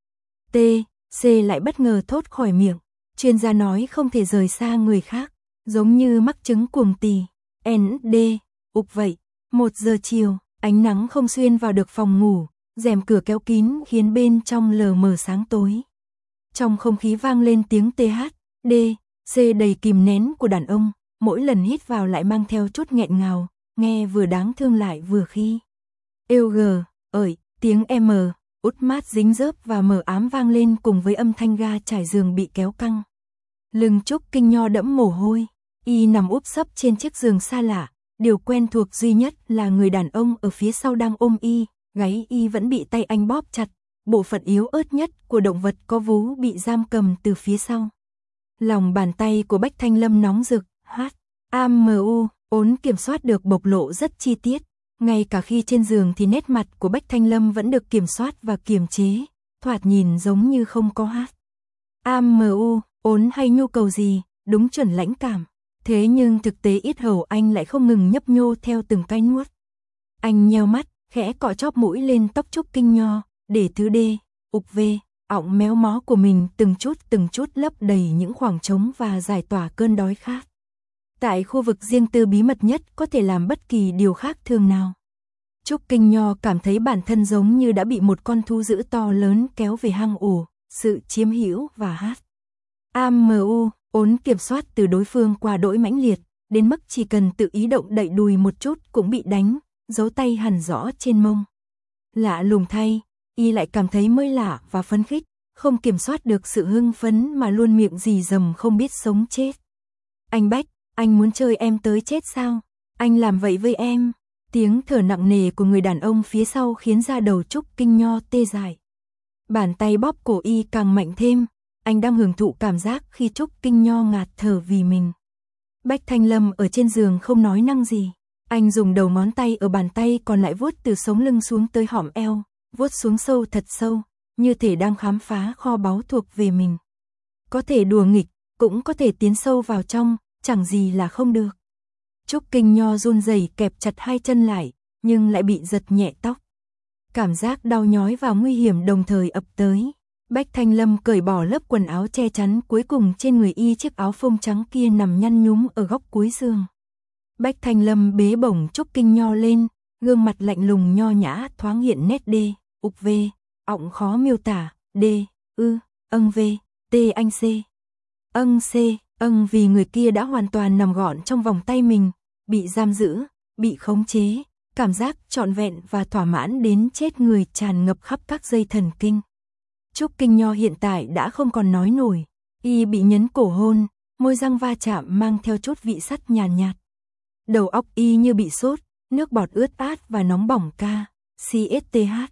T, C lại bất ngờ thốt khỏi miệng. Chuyên gia nói không thể rời xa người khác, giống như mắc chứng cuồng tỳ. N, D, ục vậy. 1 giờ chiều, ánh nắng không xuyên vào được phòng ngủ, rèm cửa kéo kín khiến bên trong lờ mờ sáng tối. Trong không khí vang lên tiếng TH, D, C đầy kìm nén của đàn ông, mỗi lần hít vào lại mang theo chút nghẹn ngào, nghe vừa đáng thương lại vừa khi. Êu gờ, tiếng M, út mát dính dớp và mờ ám vang lên cùng với âm thanh ga trải giường bị kéo căng. Lưng Trúc Kinh Nho đẫm mồ hôi, y nằm úp sấp trên chiếc giường xa lạ, điều quen thuộc duy nhất là người đàn ông ở phía sau đang ôm y, gáy y vẫn bị tay anh bóp chặt, bộ phận yếu ớt nhất của động vật có vú bị giam cầm từ phía sau. Lòng bàn tay của Bách Thanh Lâm nóng rực, AMU, ốn kiểm soát được bộc lộ rất chi tiết. Ngay cả khi trên giường thì nét mặt của Bách Thanh Lâm vẫn được kiểm soát và kiềm chế, thoạt nhìn giống như không có AMU, ốn hay nhu cầu gì, đúng chuẩn lãnh cảm. Thế nhưng thực tế yết hầu anh lại không ngừng nhấp nhô theo từng cái nuốt. Anh nheo mắt, khẽ cọ chóp mũi lên tóc Trúc Kinh Nho, để thứ D, ục V, ọng méo mó của mình từng chút lấp đầy những khoảng trống và giải tỏa cơn đói khát. Tại khu vực riêng tư bí mật nhất có thể làm bất kỳ điều khác thường nào. Trúc Kinh Nho cảm thấy bản thân giống như đã bị một con thú dữ to lớn kéo về hang ổ, sự chiếm hữu và hát. AMU, ốn kiểm soát từ đối phương qua đỗi mãnh liệt, đến mức chỉ cần tự ý động đậy đùi một chút cũng bị đánh, dấu tay hằn rõ trên mông. Lạ lùng thay, y lại cảm thấy mới lạ và phấn khích, không kiểm soát được sự hưng phấn mà luôn miệng rì rầm không biết sống chết. Anh Bách, anh muốn chơi em tới chết sao? Anh làm vậy với em. Tiếng thở nặng nề của người đàn ông phía sau khiến da đầu Trúc Kinh Nho tê dại. Bàn tay bóp cổ y càng mạnh thêm, anh đang hưởng thụ cảm giác khi Trúc Kinh Nho ngạt thở vì mình. Bách Thanh Lâm ở trên giường không nói năng gì. Anh dùng đầu ngón tay ở bàn tay còn lại vuốt từ sống lưng xuống tới hõm eo, vuốt xuống sâu thật sâu, như thể đang khám phá kho báu thuộc về mình. Có thể đùa nghịch, cũng có thể tiến sâu vào trong, chẳng gì là không được. Trúc Kinh Nho run rẩy kẹp chặt hai chân lại, nhưng lại bị giật nhẹ tóc. Cảm giác đau nhói và nguy hiểm đồng thời ập tới. Bách Thanh Lâm cởi bỏ lớp quần áo che chắn cuối cùng trên người y, chiếc áo phông trắng kia nằm nhăn nhúm ở góc cuối giường. Bách Thanh Lâm bế bổng Trúc Kinh Nho lên, gương mặt lạnh lùng nho nhã thoáng hiện nét D, ục V, ọng khó miêu tả, D, ư, âng V, T anh C. Âng C, âng vì người kia đã hoàn toàn nằm gọn trong vòng tay mình, bị giam giữ, bị khống chế, cảm giác trọn vẹn và thỏa mãn đến chết người tràn ngập khắp các dây thần kinh. Trúc Kinh Nho hiện tại đã không còn nói nổi, y bị nhấn cổ hôn, môi răng va chạm mang theo chút vị sắt nhàn nhạt. Đầu óc y như bị sốt, nước bọt ướt át và nóng bỏng ca, CSTH.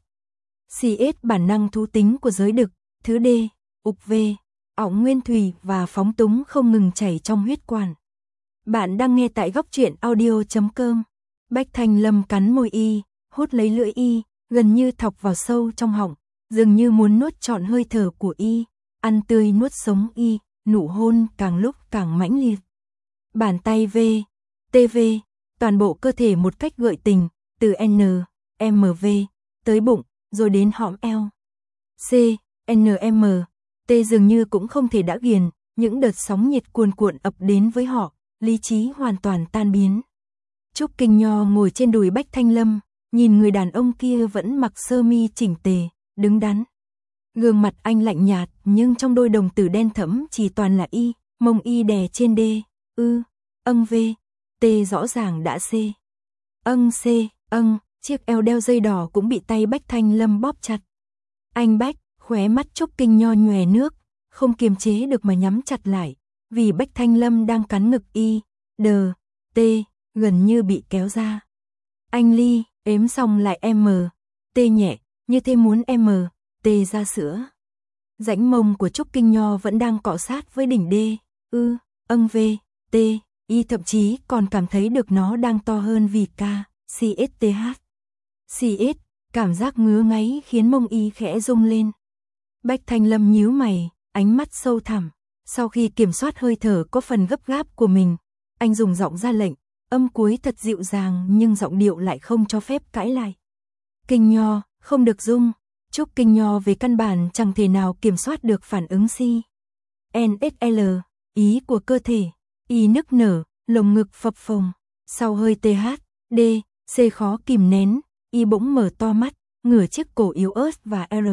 CS bản năng thú tính của giới đực, thứ D, ục V, ọng nguyên thủy và phóng túng không ngừng chảy trong huyết quản. Bạn đang nghe tại góc truyện audio.com. Bách Thanh Lâm cắn môi y, hút lấy lưỡi y, gần như thọc vào sâu trong họng, dường như muốn nuốt trọn hơi thở của y, ăn tươi nuốt sống y, nụ hôn càng lúc càng mãnh liệt. Bàn tay V, TV, toàn bộ cơ thể một cách gợi tình, từ N, MV, tới bụng, rồi đến hõm eo. C, NM, T dường như cũng không thể đã ghiền, những đợt sóng nhiệt cuồn cuộn ập đến với họ, lý trí hoàn toàn tan biến. Trúc Kinh Nho ngồi trên đùi Bách Thanh Lâm, nhìn người đàn ông kia vẫn mặc sơ mi chỉnh tề, đứng đắn. Gương mặt anh lạnh nhạt, nhưng trong đôi đồng tử đen thẫm chỉ toàn là y, mông y đè trên D, ư, âng V, T rõ ràng đã C. Âng C, âng, chiếc eo đeo dây đỏ cũng bị tay Bách Thanh Lâm bóp chặt. Anh Bách, khóe mắt Trúc Kinh Nho nhòe nước, không kiềm chế được mà nhắm chặt lại, vì Bách Thanh Lâm đang cắn ngực y, D, T, gần như bị kéo ra. Anh Ly, ếm xong lại M, T nhẹ, như thế muốn M, T ra sữa. Rãnh mông của Trúc Kinh Nho vẫn đang cọ sát với đỉnh D, ư, âng V, T, y thậm chí còn cảm thấy được nó đang to hơn vì K, CSTH. CS, cảm giác ngứa ngáy khiến mông y khẽ rung lên. Bách Thanh Lâm nhíu mày, ánh mắt sâu thẳm. Sau khi kiểm soát hơi thở có phần gấp gáp của mình, anh dùng giọng ra lệnh, âm cuối thật dịu dàng nhưng giọng điệu lại không cho phép cãi lại. Kinh Nho, không được rung. Trúc Kinh Nho về căn bản chẳng thể nào kiểm soát được phản ứng si. NSL, ý của cơ thể, y nức nở, lồng ngực phập phồng. Sau hơi TH, D, C khó kìm nén, y bỗng mở to mắt, ngửa chiếc cổ yếu ớt và R,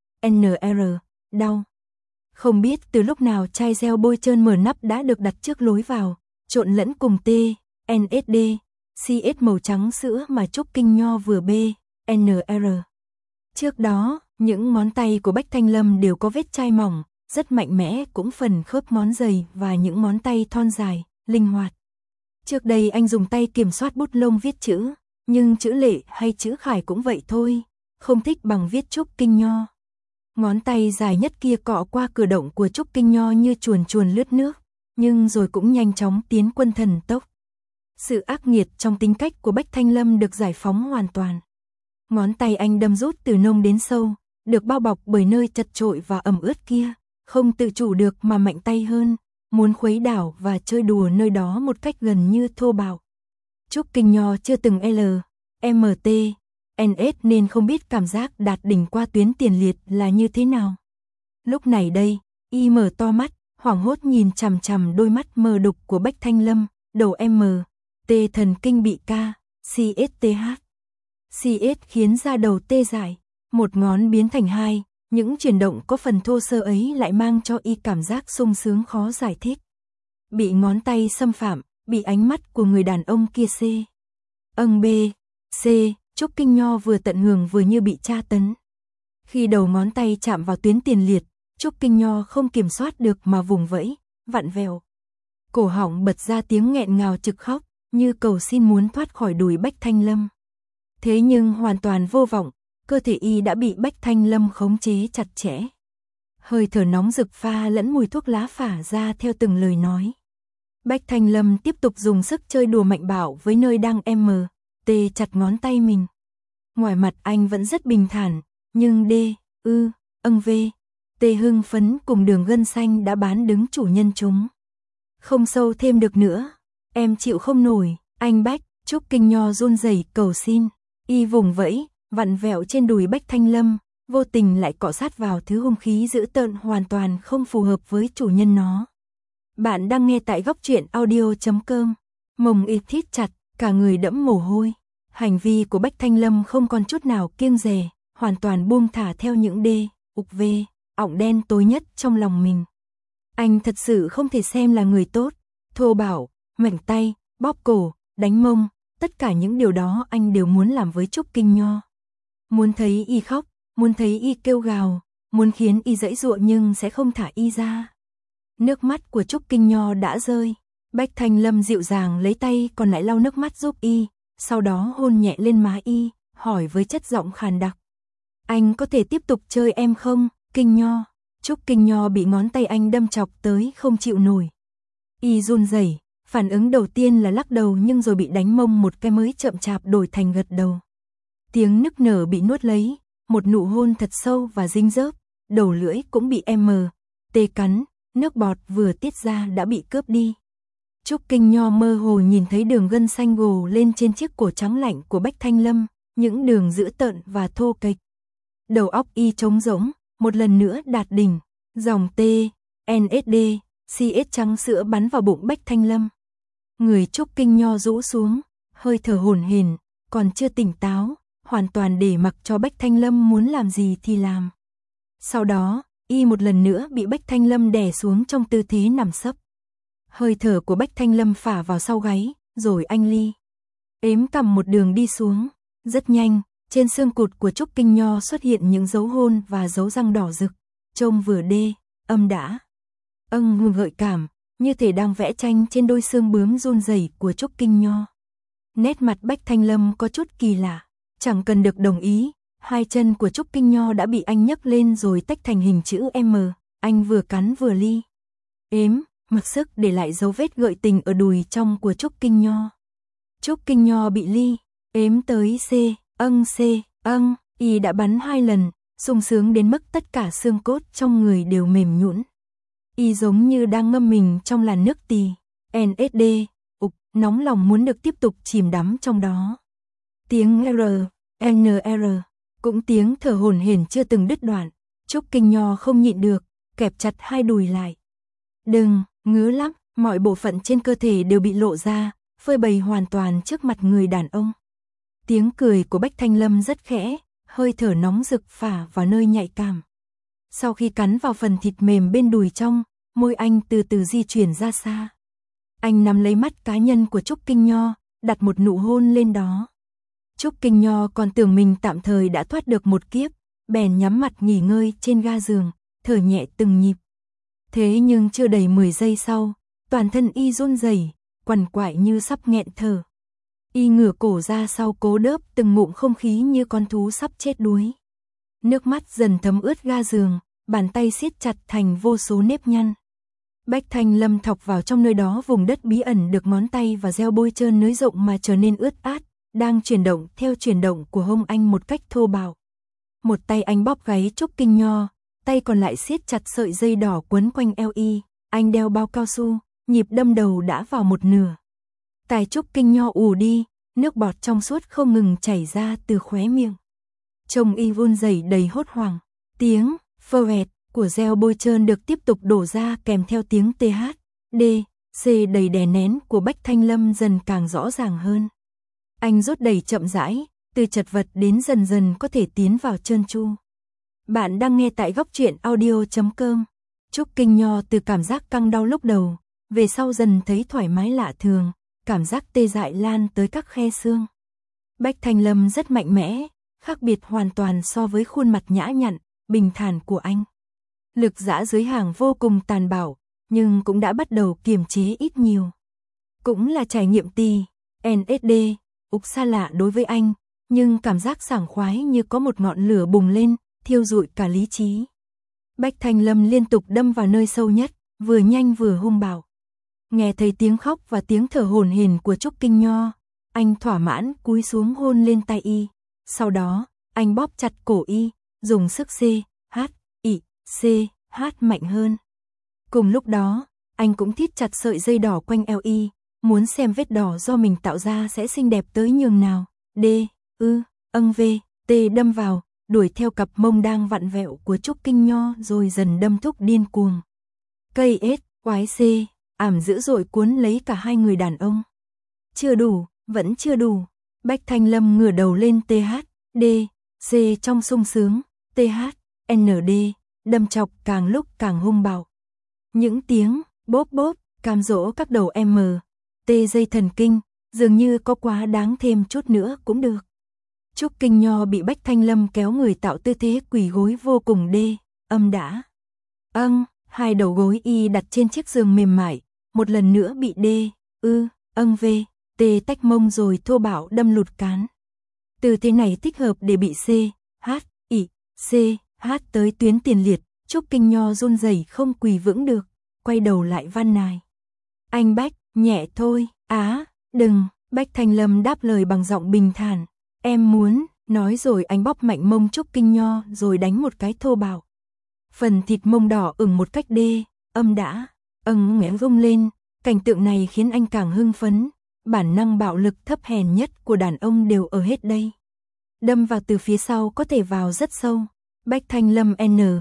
NR, đau. Không biết từ lúc nào chai gel bôi trơn mở nắp đã được đặt trước lối vào, trộn lẫn cùng T, NSD, CS màu trắng sữa mà Trúc Kinh Nho vừa B, NR. Trước đó, những ngón tay của Bách Thanh Lâm đều có vết chai mỏng, rất mạnh mẽ, cũng phần khớp ngón dày và những ngón tay thon dài, linh hoạt. Trước đây anh dùng tay kiểm soát bút lông viết chữ, nhưng chữ Lệ hay chữ Khải cũng vậy thôi, không thích bằng viết Trúc Kinh Nho. Ngón tay dài nhất kia cọ qua cửa động của Trúc Kinh Nho như chuồn chuồn lướt nước, nhưng rồi cũng nhanh chóng tiến quân thần tốc. Sự ác nghiệt trong tính cách của Bách Thanh Lâm được giải phóng hoàn toàn. Ngón tay anh đâm rút từ nông đến sâu, được bao bọc bởi nơi chật chội và ẩm ướt kia, không tự chủ được mà mạnh tay hơn, muốn khuấy đảo và chơi đùa nơi đó một cách gần như thô bạo. Trúc Kinh Nho chưa từng LMT, NS nên không biết cảm giác đạt đỉnh qua tuyến tiền liệt là như thế nào. Lúc này đây, y mở to mắt, hoảng hốt nhìn chằm chằm đôi mắt mờ đục của Bách Thanh Lâm, đầu T thần kinh bị CSTH. CS khiến da đầu tê dại, một ngón biến thành hai, những chuyển động có phần thô sơ ấy lại mang cho y cảm giác sung sướng khó giải thích. Bị ngón tay xâm phạm, bị ánh mắt của người đàn ông kia Trúc Kinh Nho vừa tận hưởng vừa như bị tra tấn. Khi đầu ngón tay chạm vào tuyến tiền liệt, Trúc Kinh Nho không kiểm soát được mà vùng vẫy, vặn vẹo. Cổ họng bật ra tiếng nghẹn ngào trực khóc, như cầu xin muốn thoát khỏi đùi Bách Thanh Lâm. Thế nhưng hoàn toàn vô vọng, cơ thể y đã bị Bách Thanh Lâm khống chế chặt chẽ. Hơi thở nóng rực pha lẫn mùi thuốc lá phả ra theo từng lời nói. Bách Thanh Lâm tiếp tục dùng sức chơi đùa mạnh bạo với nơi đang chặt ngón tay mình. Ngoài mặt anh vẫn rất bình thản, nhưng T hưng phấn cùng đường gân xanh đã bán đứng chủ nhân chúng. Không sâu thêm được nữa, em chịu không nổi, anh Bách. Trúc Kinh Nho run rẩy cầu xin, y vùng vẫy, vặn vẹo trên đùi Bách Thanh Lâm, vô tình lại cọ sát vào thứ hung khí dữ tợn hoàn toàn không phù hợp với chủ nhân nó. Bạn đang nghe tại Góc Truyện Audio.com. Mông y thít chặt, cả người đẫm mồ hôi. Hành vi của Bách Thanh Lâm không còn chút nào kiêng dè, hoàn toàn buông thả theo những ọng đen tối nhất trong lòng mình. Anh thật sự không thể xem là người tốt, thô bạo, mảnh tay, bóp cổ, đánh mông, tất cả những điều đó anh đều muốn làm với Trúc Kinh Nho. Muốn thấy y khóc, muốn thấy y kêu gào, muốn khiến y giãy giụa nhưng sẽ không thả y ra. Nước mắt của Trúc Kinh Nho đã rơi, Bách Thanh Lâm dịu dàng lấy tay còn lại lau nước mắt giúp y, sau đó hôn nhẹ lên má y, hỏi với chất giọng khàn đặc. Anh có thể tiếp tục chơi em không, Kinh Nho? Trúc Kinh Nho bị ngón tay anh đâm chọc tới không chịu nổi. Y run rẩy, phản ứng đầu tiên là lắc đầu nhưng rồi bị đánh mông một cái mới chậm chạp đổi thành gật đầu. Tiếng nức nở bị nuốt lấy, một nụ hôn thật sâu và dính dớp, đầu lưỡi cũng bị T cắn, nước bọt vừa tiết ra đã bị cướp đi. Trúc Kinh Nho mơ hồ nhìn thấy đường gân xanh gồ lên trên chiếc cổ trắng lạnh của Bách Thanh Lâm, những đường dữ tợn và thô kệch. Đầu óc y trống rỗng, một lần nữa đạt đỉnh, dòng TNSD, CS trắng sữa bắn vào bụng Bách Thanh Lâm. Người Trúc Kinh Nho rũ xuống, hơi thở hổn hển, còn chưa tỉnh táo, hoàn toàn để mặc cho Bách Thanh Lâm muốn làm gì thì làm. Sau đó, y một lần nữa bị Bách Thanh Lâm đè xuống trong tư thế nằm sấp. Hơi thở của Bách Thanh Lâm phả vào sau gáy, rồi anh ếm cầm một đường đi xuống. Rất nhanh, trên xương cụt của Trúc Kinh Nho xuất hiện những dấu hôn và dấu răng đỏ rực, trông vừa đã gợi cảm, như thể đang vẽ tranh trên đôi xương bướm run rẩy của Trúc Kinh Nho. Nét mặt Bách Thanh Lâm có chút kỳ lạ, chẳng cần được đồng ý, hai chân của Trúc Kinh Nho đã bị anh nhấc lên rồi tách thành hình chữ M, anh vừa cắn vừa ếm, mặc sức để lại dấu vết gợi tình ở đùi trong của Trúc Kinh Nho. Trúc Kinh Nho bị ếm tới y đã bắn 2 lần, sung sướng đến mức tất cả xương cốt trong người đều mềm nhũn. Y giống như đang ngâm mình trong làn nước NSD, nóng lòng muốn được tiếp tục chìm đắm trong đó. Tiếng NR, cũng tiếng thở hổn hển chưa từng đứt đoạn. Trúc Kinh Nho không nhịn được, kẹp chặt hai đùi lại. Đừng, ngứa lắm, mọi bộ phận trên cơ thể đều bị lộ ra, phơi bày hoàn toàn trước mặt người đàn ông. Tiếng cười của Bách Thanh Lâm rất khẽ, hơi thở nóng rực phả vào nơi nhạy cảm. Sau khi cắn vào phần thịt mềm bên đùi trong, môi anh từ từ di chuyển ra xa. Anh nắm lấy mắt cá nhân của Trúc Kinh Nho, đặt một nụ hôn lên đó. Trúc Kinh Nho còn tưởng mình tạm thời đã thoát được một kiếp, bèn nhắm mặt nghỉ ngơi trên ga giường, thở nhẹ từng nhịp. Thế nhưng chưa đầy 10 giây sau, toàn thân y run rẩy, quằn quại như sắp nghẹn thở. Y ngửa cổ ra sau cố đớp từng ngụm không khí như con thú sắp chết đuối. Nước mắt dần thấm ướt ga giường, bàn tay siết chặt thành vô số nếp nhăn. Bách Thanh Lâm thọc vào trong nơi đó vùng đất bí ẩn được ngón tay và gel bôi trơn nới rộng mà trở nên ướt át, đang chuyển động theo chuyển động của hông anh một cách thô bạo. Một tay anh bóp gáy Trúc Kinh Nho, tay còn lại siết chặt sợi dây đỏ quấn quanh eo y, Anh đeo bao cao su, nhịp đâm đầu đã vào một nửa. Tài Trúc Kinh Nho ù đi, nước bọt trong suốt không ngừng chảy ra từ khóe miệng. Trông y run rẩy đầy hốt hoảng. Tiếng phơ ẹt của gel bôi trơn được tiếp tục đổ ra kèm theo tiếng TH, D, C đầy đè nén của Bách Thanh Lâm dần càng rõ ràng hơn. Anh rút đẩy chậm rãi, từ chật vật đến dần dần có thể tiến vào trơn tru. Bạn đang nghe tại góc truyện audio.com. Trúc Kinh Nho từ cảm giác căng đau lúc đầu, về sau dần thấy thoải mái lạ thường, cảm giác tê dại lan tới các khe xương. Bách Thanh Lâm rất mạnh mẽ, khác biệt hoàn toàn so với khuôn mặt nhã nhặn, bình thản của anh. Lực dã dưới hàng vô cùng tàn bạo, nhưng cũng đã bắt đầu kiềm chế ít nhiều. Cũng là trải nghiệm LSD, ục xa lạ đối với anh, nhưng cảm giác sảng khoái như có một ngọn lửa bùng lên, thiêu rụi cả lý trí. Bách Thanh Lâm liên tục đâm vào nơi sâu nhất, vừa nhanh vừa hung bạo. Nghe thấy tiếng khóc và tiếng thở hổn hển của Trúc Kinh Nho, anh thỏa mãn cúi xuống hôn lên tay y. Sau đó, anh bóp chặt cổ y, dùng sức CH mạnh hơn. Cùng lúc đó, anh cũng thít chặt sợi dây đỏ quanh eo y, muốn xem vết đỏ do mình tạo ra sẽ xinh đẹp tới nhường nào. V, T đâm vào, đuổi theo cặp mông đang vặn vẹo của Trúc Kinh Nho rồi dần đâm thúc điên cuồng. Cây S, quái C, ảm dữ dội cuốn lấy cả hai người đàn ông. Chưa đủ, vẫn chưa đủ. Bách Thanh Lâm ngửa đầu lên TH, D, C trong sung sướng, TH, ND, đâm chọc càng lúc càng hung bạo. Những tiếng bóp bóp, cam dỗ các đầu M, T dây thần kinh, dường như có quá đáng thêm chút nữa cũng được. Trúc Kinh Nho bị Bách Thanh Lâm kéo người tạo tư thế quỳ gối vô cùng đã. Hai đầu gối y đặt trên chiếc giường mềm mại, một lần nữa bị V, T tách mông rồi thô bạo đâm lụt cán. Tư thế này thích hợp để bị C, tới tuyến tiền liệt, Trúc Kinh Nho run rẩy không quỳ vững được, quay đầu lại van nài. Anh Bách, nhẹ thôi, đừng, Bách Thanh Lâm đáp lời bằng giọng bình thản. Em muốn, nói rồi anh bóp mạnh mông Trúc Kinh Nho rồi đánh một cái thô bạo. Phần thịt mông đỏ ửng một cách nghẽn rung lên, cảnh tượng này khiến anh càng hưng phấn, bản năng bạo lực thấp hèn nhất của đàn ông đều ở hết đây. Đâm vào từ phía sau có thể vào rất sâu. Bách Thanh Lâm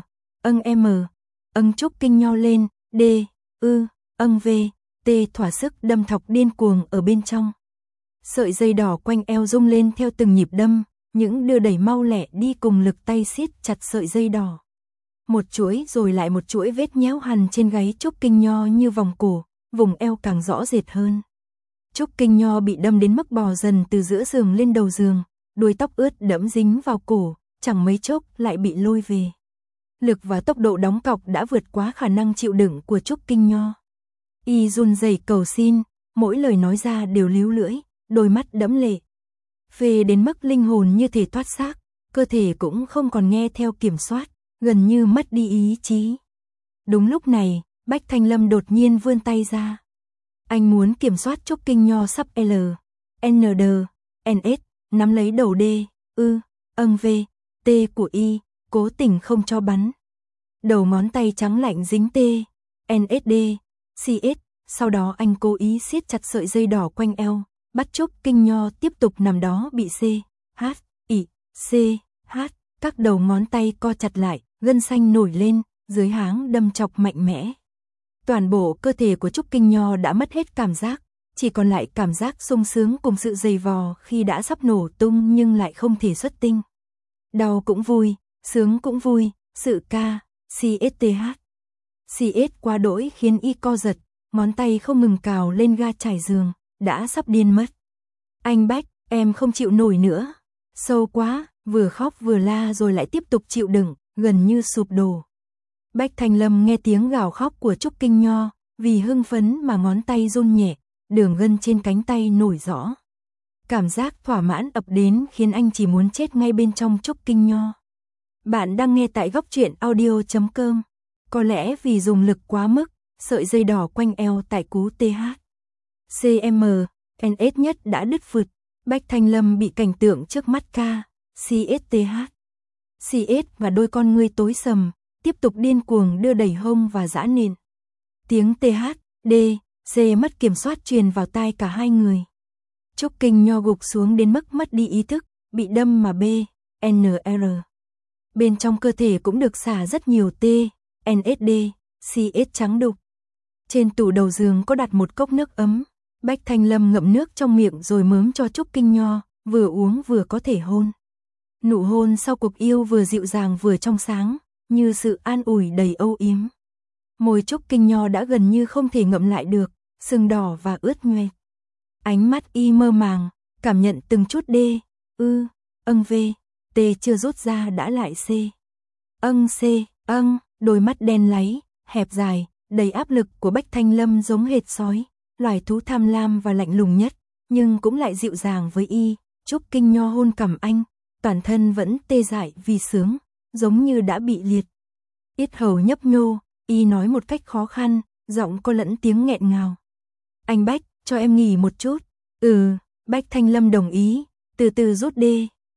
Trúc Kinh Nho lên, V, T thỏa sức đâm thọc điên cuồng ở bên trong. Sợi dây đỏ quanh eo rung lên theo từng nhịp đâm, những đưa đẩy mau lẹ đi cùng lực tay siết chặt sợi dây đỏ. Một chuỗi rồi lại một chuỗi vết nhéo hằn trên gáy Trúc Kinh Nho như vòng cổ, vùng eo càng rõ rệt hơn. Trúc Kinh Nho bị đâm đến mức bò dần từ giữa giường lên đầu giường, đuôi tóc ướt đẫm dính vào cổ, chẳng mấy chốc lại bị lôi về. Lực và tốc độ đóng cọc đã vượt quá khả năng chịu đựng của Trúc Kinh Nho. Y run rẩy cầu xin, mỗi lời nói ra đều líu lưỡi, đôi mắt đẫm lệ. Phê đến mức linh hồn như thể thoát xác, cơ thể cũng không còn nghe theo kiểm soát, gần như mất đi ý chí. Đúng lúc này, Bách Thanh Lâm đột nhiên vươn tay ra. Anh muốn kiểm soát Trúc Kinh Nho sắp NS, nắm lấy đầu D, V, T của y, cố tình không cho bắn. Đầu ngón tay trắng lạnh dính T, NSD, CS, sau đó anh cố ý siết chặt sợi dây đỏ quanh eo, bắt Trúc Kinh Nho tiếp tục nằm đó bị các đầu ngón tay co chặt lại, gân xanh nổi lên, dưới háng đâm chọc mạnh mẽ. Toàn bộ cơ thể của Trúc Kinh Nho đã mất hết cảm giác, chỉ còn lại cảm giác sung sướng cùng sự dày vò khi đã sắp nổ tung nhưng lại không thể xuất tinh. Đau cũng vui, sướng cũng vui, sự CS quá đỗi khiến y co giật, ngón tay không ngừng cào lên ga trải giường, đã sắp điên mất. Anh Bách, em không chịu nổi nữa. Sâu quá, vừa khóc vừa la rồi lại tiếp tục chịu đựng, gần như sụp đổ. Bách Thanh Lâm nghe tiếng gào khóc của Trúc Kinh Nho, vì hưng phấn mà ngón tay run nhẹ, đường gân trên cánh tay nổi rõ. Cảm giác thỏa mãn ập đến khiến anh chỉ muốn chết ngay bên trong Trúc Kinh Nho. Bạn đang nghe tại góc truyện audio.com. Có lẽ vì dùng lực quá mức, sợi dây đỏ quanh eo tại cú TH, CM, NS nhất đã đứt phượt. Bách Thanh Lâm bị cảnh tượng trước mắt CS và đôi con ngươi tối sầm, tiếp tục điên cuồng đưa đẩy hông và giã nền. Tiếng TH, D, C mất kiểm soát truyền vào tai cả hai người. Trúc Kinh Nho gục xuống đến mức mất đi ý thức, bị đâm mà B, NR. Bên trong cơ thể cũng được xả rất nhiều T, NSD, CS trắng đục. Trên tủ đầu giường có đặt một cốc nước ấm. Bách Thanh Lâm ngậm nước trong miệng rồi mớm cho Trúc Kinh Nho, vừa uống vừa có thể hôn. Nụ hôn sau cuộc yêu vừa dịu dàng vừa trong sáng, như sự an ủi đầy âu yếm. Môi Trúc Kinh Nho đã gần như không thể ngậm lại được, sưng đỏ và ướt nhoẻn. Ánh mắt y mơ màng, cảm nhận từng chút D, V, T chưa rút ra đã lại C. C, đôi mắt đen láy, hẹp dài, đầy áp lực của Bách Thanh Lâm giống hệt sói, loài thú tham lam và lạnh lùng nhất, nhưng cũng lại dịu dàng với y. Trúc Kinh Nho hôn cằm anh, toàn thân vẫn tê dại vì sướng, giống như đã bị liệt. Yết hầu nhấp nhô, y nói một cách khó khăn, giọng có lẫn tiếng nghẹn ngào. Anh Bách, cho em nghỉ một chút. Bách Thanh Lâm đồng ý, từ từ rút D,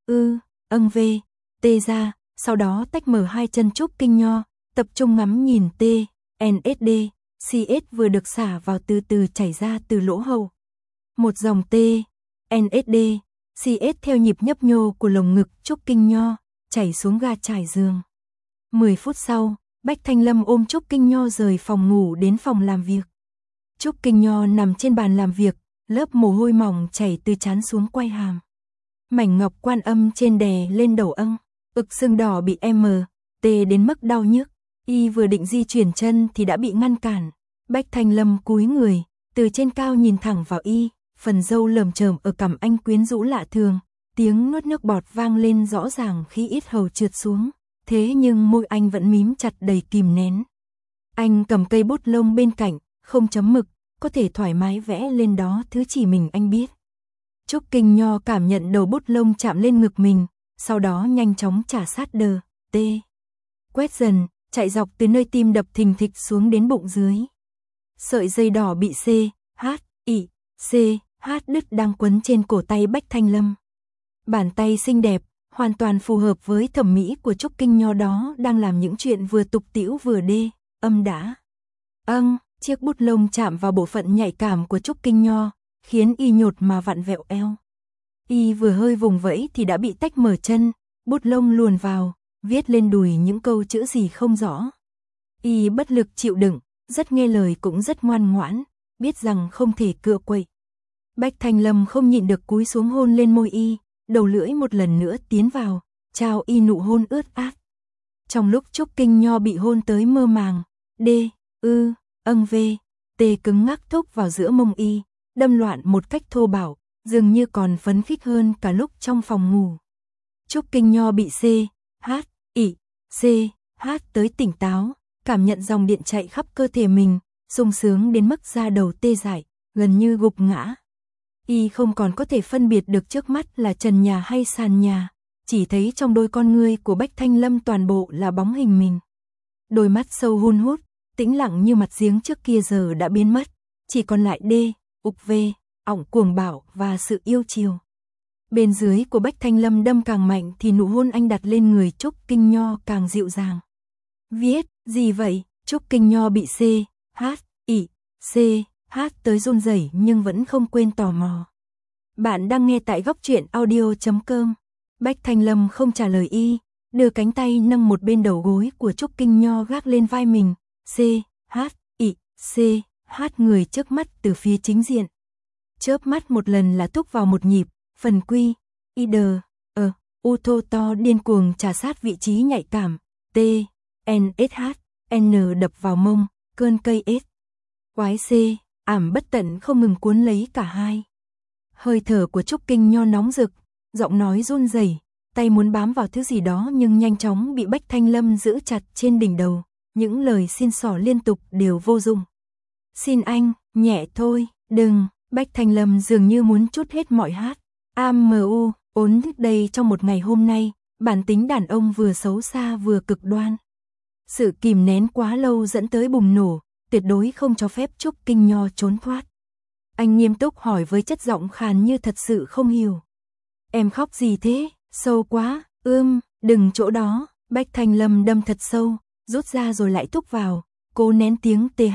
V, T ra, sau đó tách mở hai chân Trúc Kinh Nho, tập trung ngắm nhìn T, NSD, CS vừa được xả vào từ từ chảy ra từ lỗ hầu. Một dòng T, NSD, CS theo nhịp nhấp nhô của lồng ngực Trúc Kinh Nho, chảy xuống ga trải giường. 10 phút sau, Bách Thanh Lâm ôm Trúc Kinh Nho rời phòng ngủ đến phòng làm việc. Trúc Kinh Nho nằm trên bàn làm việc, lớp mồ hôi mỏng chảy từ trán xuống quai hàm. Mảnh ngọc quan âm trên đè lên đầu ực sưng đỏ bị T đến mức đau nhức. Y vừa định di chuyển chân thì đã bị ngăn cản. Bách Thanh Lâm cúi người, từ trên cao nhìn thẳng vào y, phần râu lởm chởm ở cằm anh quyến rũ lạ thường, tiếng nuốt nước bọt vang lên rõ ràng khi yết hầu trượt xuống, thế nhưng môi anh vẫn mím chặt đầy kìm nén. Anh cầm cây bút lông bên cạnh, không chấm mực, có thể thoải mái vẽ lên đó thứ chỉ mình anh biết. Trúc Kinh Nho cảm nhận đầu bút lông chạm lên ngực mình, sau đó nhanh chóng trả sát đờ, T. Quét dần, chạy dọc từ nơi tim đập thình thịch xuống đến bụng dưới. Sợi dây đỏ bị C, H, I, C, H đứt đang quấn trên cổ tay Bách Thanh Lâm. Bàn tay xinh đẹp, hoàn toàn phù hợp với thẩm mỹ của Trúc Kinh Nho đó đang làm những chuyện vừa tục tĩu vừa đê, âm đã. Chiếc bút lông chạm vào bộ phận nhạy cảm của Trúc Kinh Nho, khiến y nhột mà vặn vẹo eo. Y vừa hơi vùng vẫy thì đã bị tách mở chân, bút lông luồn vào, viết lên đùi những câu chữ gì không rõ. Y bất lực chịu đựng, rất nghe lời cũng rất ngoan ngoãn, biết rằng không thể cựa quậy. Bách Thanh Lâm không nhịn được cúi xuống hôn lên môi y, đầu lưỡi một lần nữa tiến vào, trao y nụ hôn ướt át. Trong lúc Trúc Kinh Nho bị hôn tới mơ màng, D, V, T cứng ngắc thúc vào giữa mông y, đâm loạn một cách thô bạo, dường như còn phấn khích hơn cả lúc trong phòng ngủ. Trúc Kinh Nho bị C, H, I, C, H tới tỉnh táo, cảm nhận dòng điện chạy khắp cơ thể mình, sung sướng đến mức da đầu tê dại, gần như gục ngã. Y không còn có thể phân biệt được trước mắt là trần nhà hay sàn nhà, chỉ thấy trong đôi con ngươi của Bách Thanh Lâm toàn bộ là bóng hình mình. Đôi mắt sâu hun hút, tĩnh lặng như mặt giếng trước kia giờ đã biến mất, chỉ còn lại D, V, ỏng cuồng bạo và sự yêu chiều. Bên dưới của Bách Thanh Lâm đâm càng mạnh thì nụ hôn anh đặt lên người Trúc Kinh Nho càng dịu dàng. Viết, gì vậy? Trúc Kinh Nho bị C, H, I, C, H tới run rẩy nhưng vẫn không quên tò mò. Bạn đang nghe tại góc truyện audio.com. Bách Thanh Lâm không trả lời y, đưa cánh tay nâng một bên đầu gối của Trúc Kinh Nho gác lên vai mình. C, H, I, C, H người trước mắt từ phía chính diện. Chớp mắt một lần là thúc vào một nhịp, phần quy, I, D, U thô to điên cuồng trà sát vị trí nhạy cảm, T, N, S, H, N đập vào mông, cơn cây S. Quái C, ảm bất tận không ngừng cuốn lấy cả hai. Hơi thở của Trúc Kinh Nho nóng rực, giọng nói run rẩy, tay muốn bám vào thứ gì đó nhưng nhanh chóng bị Bách Thanh Lâm giữ chặt trên đỉnh đầu, những lời xin xỏ liên tục đều vô dụng. Xin anh, nhẹ thôi, đừng, Bách Thanh Lâm dường như muốn trút hết mọi hát. AMU, ốn thức đây trong một ngày hôm nay, bản tính đàn ông vừa xấu xa vừa cực đoan. Sự kìm nén quá lâu dẫn tới bùng nổ, tuyệt đối không cho phép Trúc Kinh Nho trốn thoát. Anh nghiêm túc hỏi với chất giọng khàn như thật sự không hiểu. Em khóc gì thế, sâu quá, đừng chỗ đó, Bách Thanh Lâm đâm thật sâu, rút ra rồi lại thúc vào, cố nén tiếng TH,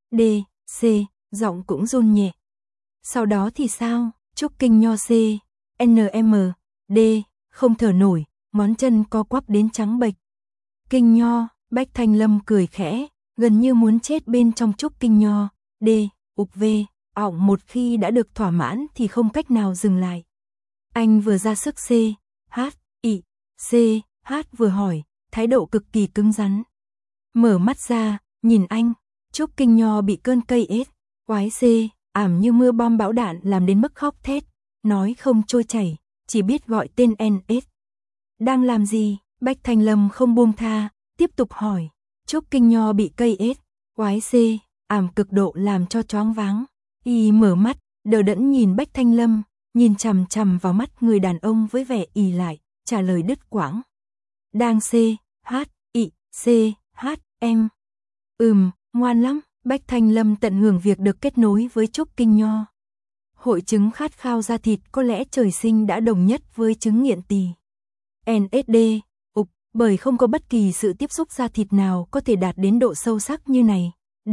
D, C, giọng cũng run nhẹ. Sau đó thì sao? Trúc Kinh Nho C, NM, D, không thở nổi, ngón chân co quắp đến trắng bệch. Kinh Nho, Bách Thanh Lâm cười khẽ, gần như muốn chết bên trong Trúc Kinh Nho, D, ục V, ọng một khi đã được thỏa mãn thì không cách nào dừng lại. Anh vừa ra sức C, H, I, C, H vừa hỏi, thái độ cực kỳ cứng rắn. Mở mắt ra, nhìn anh, Trúc Kinh Nho bị cơn cây ết, oái C, ảm như mưa bom bão đạn làm đến mức khóc thét, nói không trôi chảy, chỉ biết gọi tên NS. Đang làm gì? Bách Thanh Lâm không buông tha, tiếp tục hỏi. Trúc Kinh Nho bị cây ết, oái C, ảm cực độ làm cho choáng váng. Y mở mắt, đờ đẫn nhìn Bách Thanh Lâm, nhìn chằm chằm vào mắt người đàn ông với vẻ ì lại, trả lời đứt quãng. Đang C, H, I, C, H, em. Ngoan lắm. Bách Thanh Lâm tận hưởng việc được kết nối với Trúc Kinh Nho. Hội chứng khát khao da thịt có lẽ trời sinh đã đồng nhất với chứng nghiện tỳ. NSD, bởi không có bất kỳ sự tiếp xúc da thịt nào có thể đạt đến độ sâu sắc như này. D,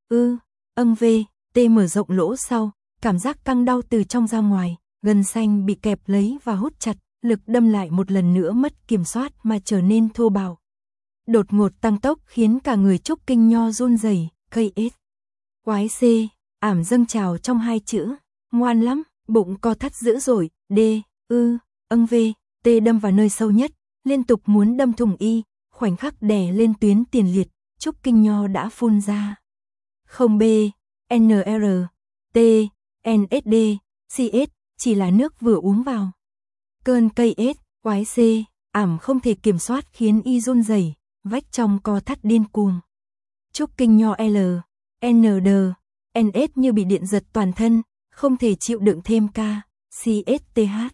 V, T mở rộng lỗ sau, cảm giác căng đau từ trong ra ngoài, gân xanh bị kẹp lấy và hút chặt, lực đâm lại một lần nữa mất kiểm soát mà trở nên thô bạo. Đột ngột tăng tốc khiến cả người Trúc Kinh Nho run rẩy, cây ết. Oái C, ảm dâng trào trong hai chữ, ngoan lắm, bụng co thắt dữ dội, D, V, T đâm vào nơi sâu nhất, liên tục muốn đâm thủng y, khoảnh khắc đè lên tuyến tiền liệt, Trúc Kinh Nho đã phun ra. Không B, NR, T, NSD, CS, chỉ là nước vừa uống vào. Cơn cây ết, oái C, ảm không thể kiểm soát khiến y run rẩy, vách trong co thắt điên cuồng. Trúc Kinh Nho L, ND, NS như bị điện giật toàn thân, không thể chịu đựng thêm ca, CSTH.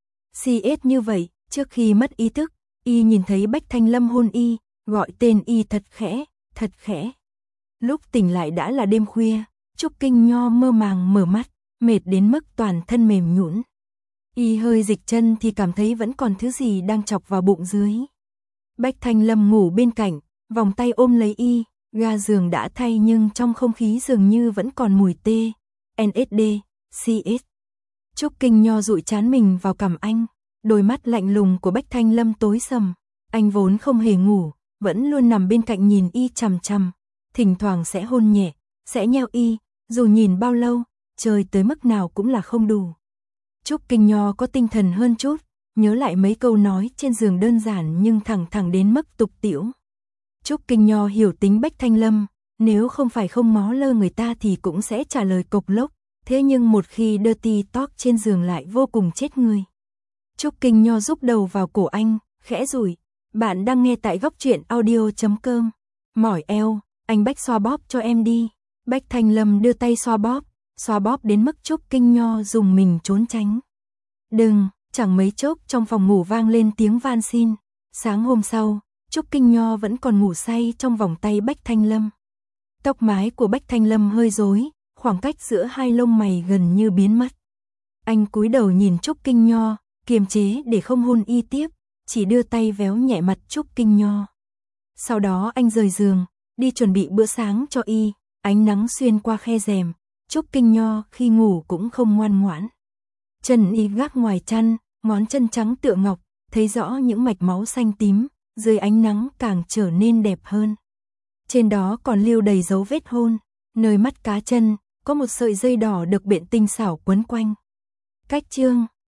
CS như vậy, trước khi mất ý thức, y nhìn thấy Bách Thanh Lâm hôn y, gọi tên y thật khẽ, thật khẽ. Lúc tỉnh lại đã là đêm khuya, Trúc Kinh Nho mơ màng mở mắt, mệt đến mức toàn thân mềm nhũn. Y hơi dịch chân thì cảm thấy vẫn còn thứ gì đang chọc vào bụng dưới. Bách Thanh Lâm ngủ bên cạnh, vòng tay ôm lấy y, ga giường đã thay nhưng trong không khí dường như vẫn còn mùi T, NSD, CS. Trúc Kinh Nho dụi trán mình vào cằm anh, đôi mắt lạnh lùng của Bách Thanh Lâm tối sầm. Anh vốn không hề ngủ, vẫn luôn nằm bên cạnh nhìn y chằm chằm, thỉnh thoảng sẽ hôn nhẹ, sẽ nheo y, dù nhìn bao lâu, chơi tới mức nào cũng là không đủ. Trúc Kinh Nho có tinh thần hơn chút, nhớ lại mấy câu nói trên giường đơn giản nhưng thẳng thẳng đến mức tục tĩu. Trúc Kinh Nho hiểu tính Bách Thanh Lâm, nếu không phải không ngó lơ người ta thì cũng sẽ trả lời cộc lốc, thế nhưng một khi dirty talk trên giường lại vô cùng chết người. Trúc Kinh Nho rúc đầu vào cổ anh, khẽ rủi, bạn đang nghe tại góc truyện audio.com. Mỏi eo, anh Bách xoa bóp cho em đi. Bách Thanh Lâm đưa tay xoa bóp đến mức Trúc Kinh Nho dùng mình trốn tránh. Đừng, chẳng mấy chốc trong phòng ngủ vang lên tiếng van xin. Sáng hôm sau, Trúc Kinh Nho vẫn còn ngủ say trong vòng tay Bách Thanh Lâm. Tóc mái của Bách Thanh Lâm hơi rối, khoảng cách giữa hai lông mày gần như biến mất. Anh cúi đầu nhìn Trúc Kinh Nho, kiềm chế để không hôn y tiếp, chỉ đưa tay véo nhẹ mặt Trúc Kinh Nho. Sau đó anh rời giường, đi chuẩn bị bữa sáng cho y, ánh nắng xuyên qua khe rèm, Trúc Kinh Nho khi ngủ cũng không ngoan ngoãn. Chân y gác ngoài chăn, ngón chân trắng tựa ngọc, thấy rõ những mạch máu xanh tím, dưới ánh nắng càng trở nên đẹp hơn. Trên đó còn lưu đầy dấu vết hôn, nơi mắt cá chân, có một sợi dây đỏ được biện tinh xảo quấn quanh. Cách chương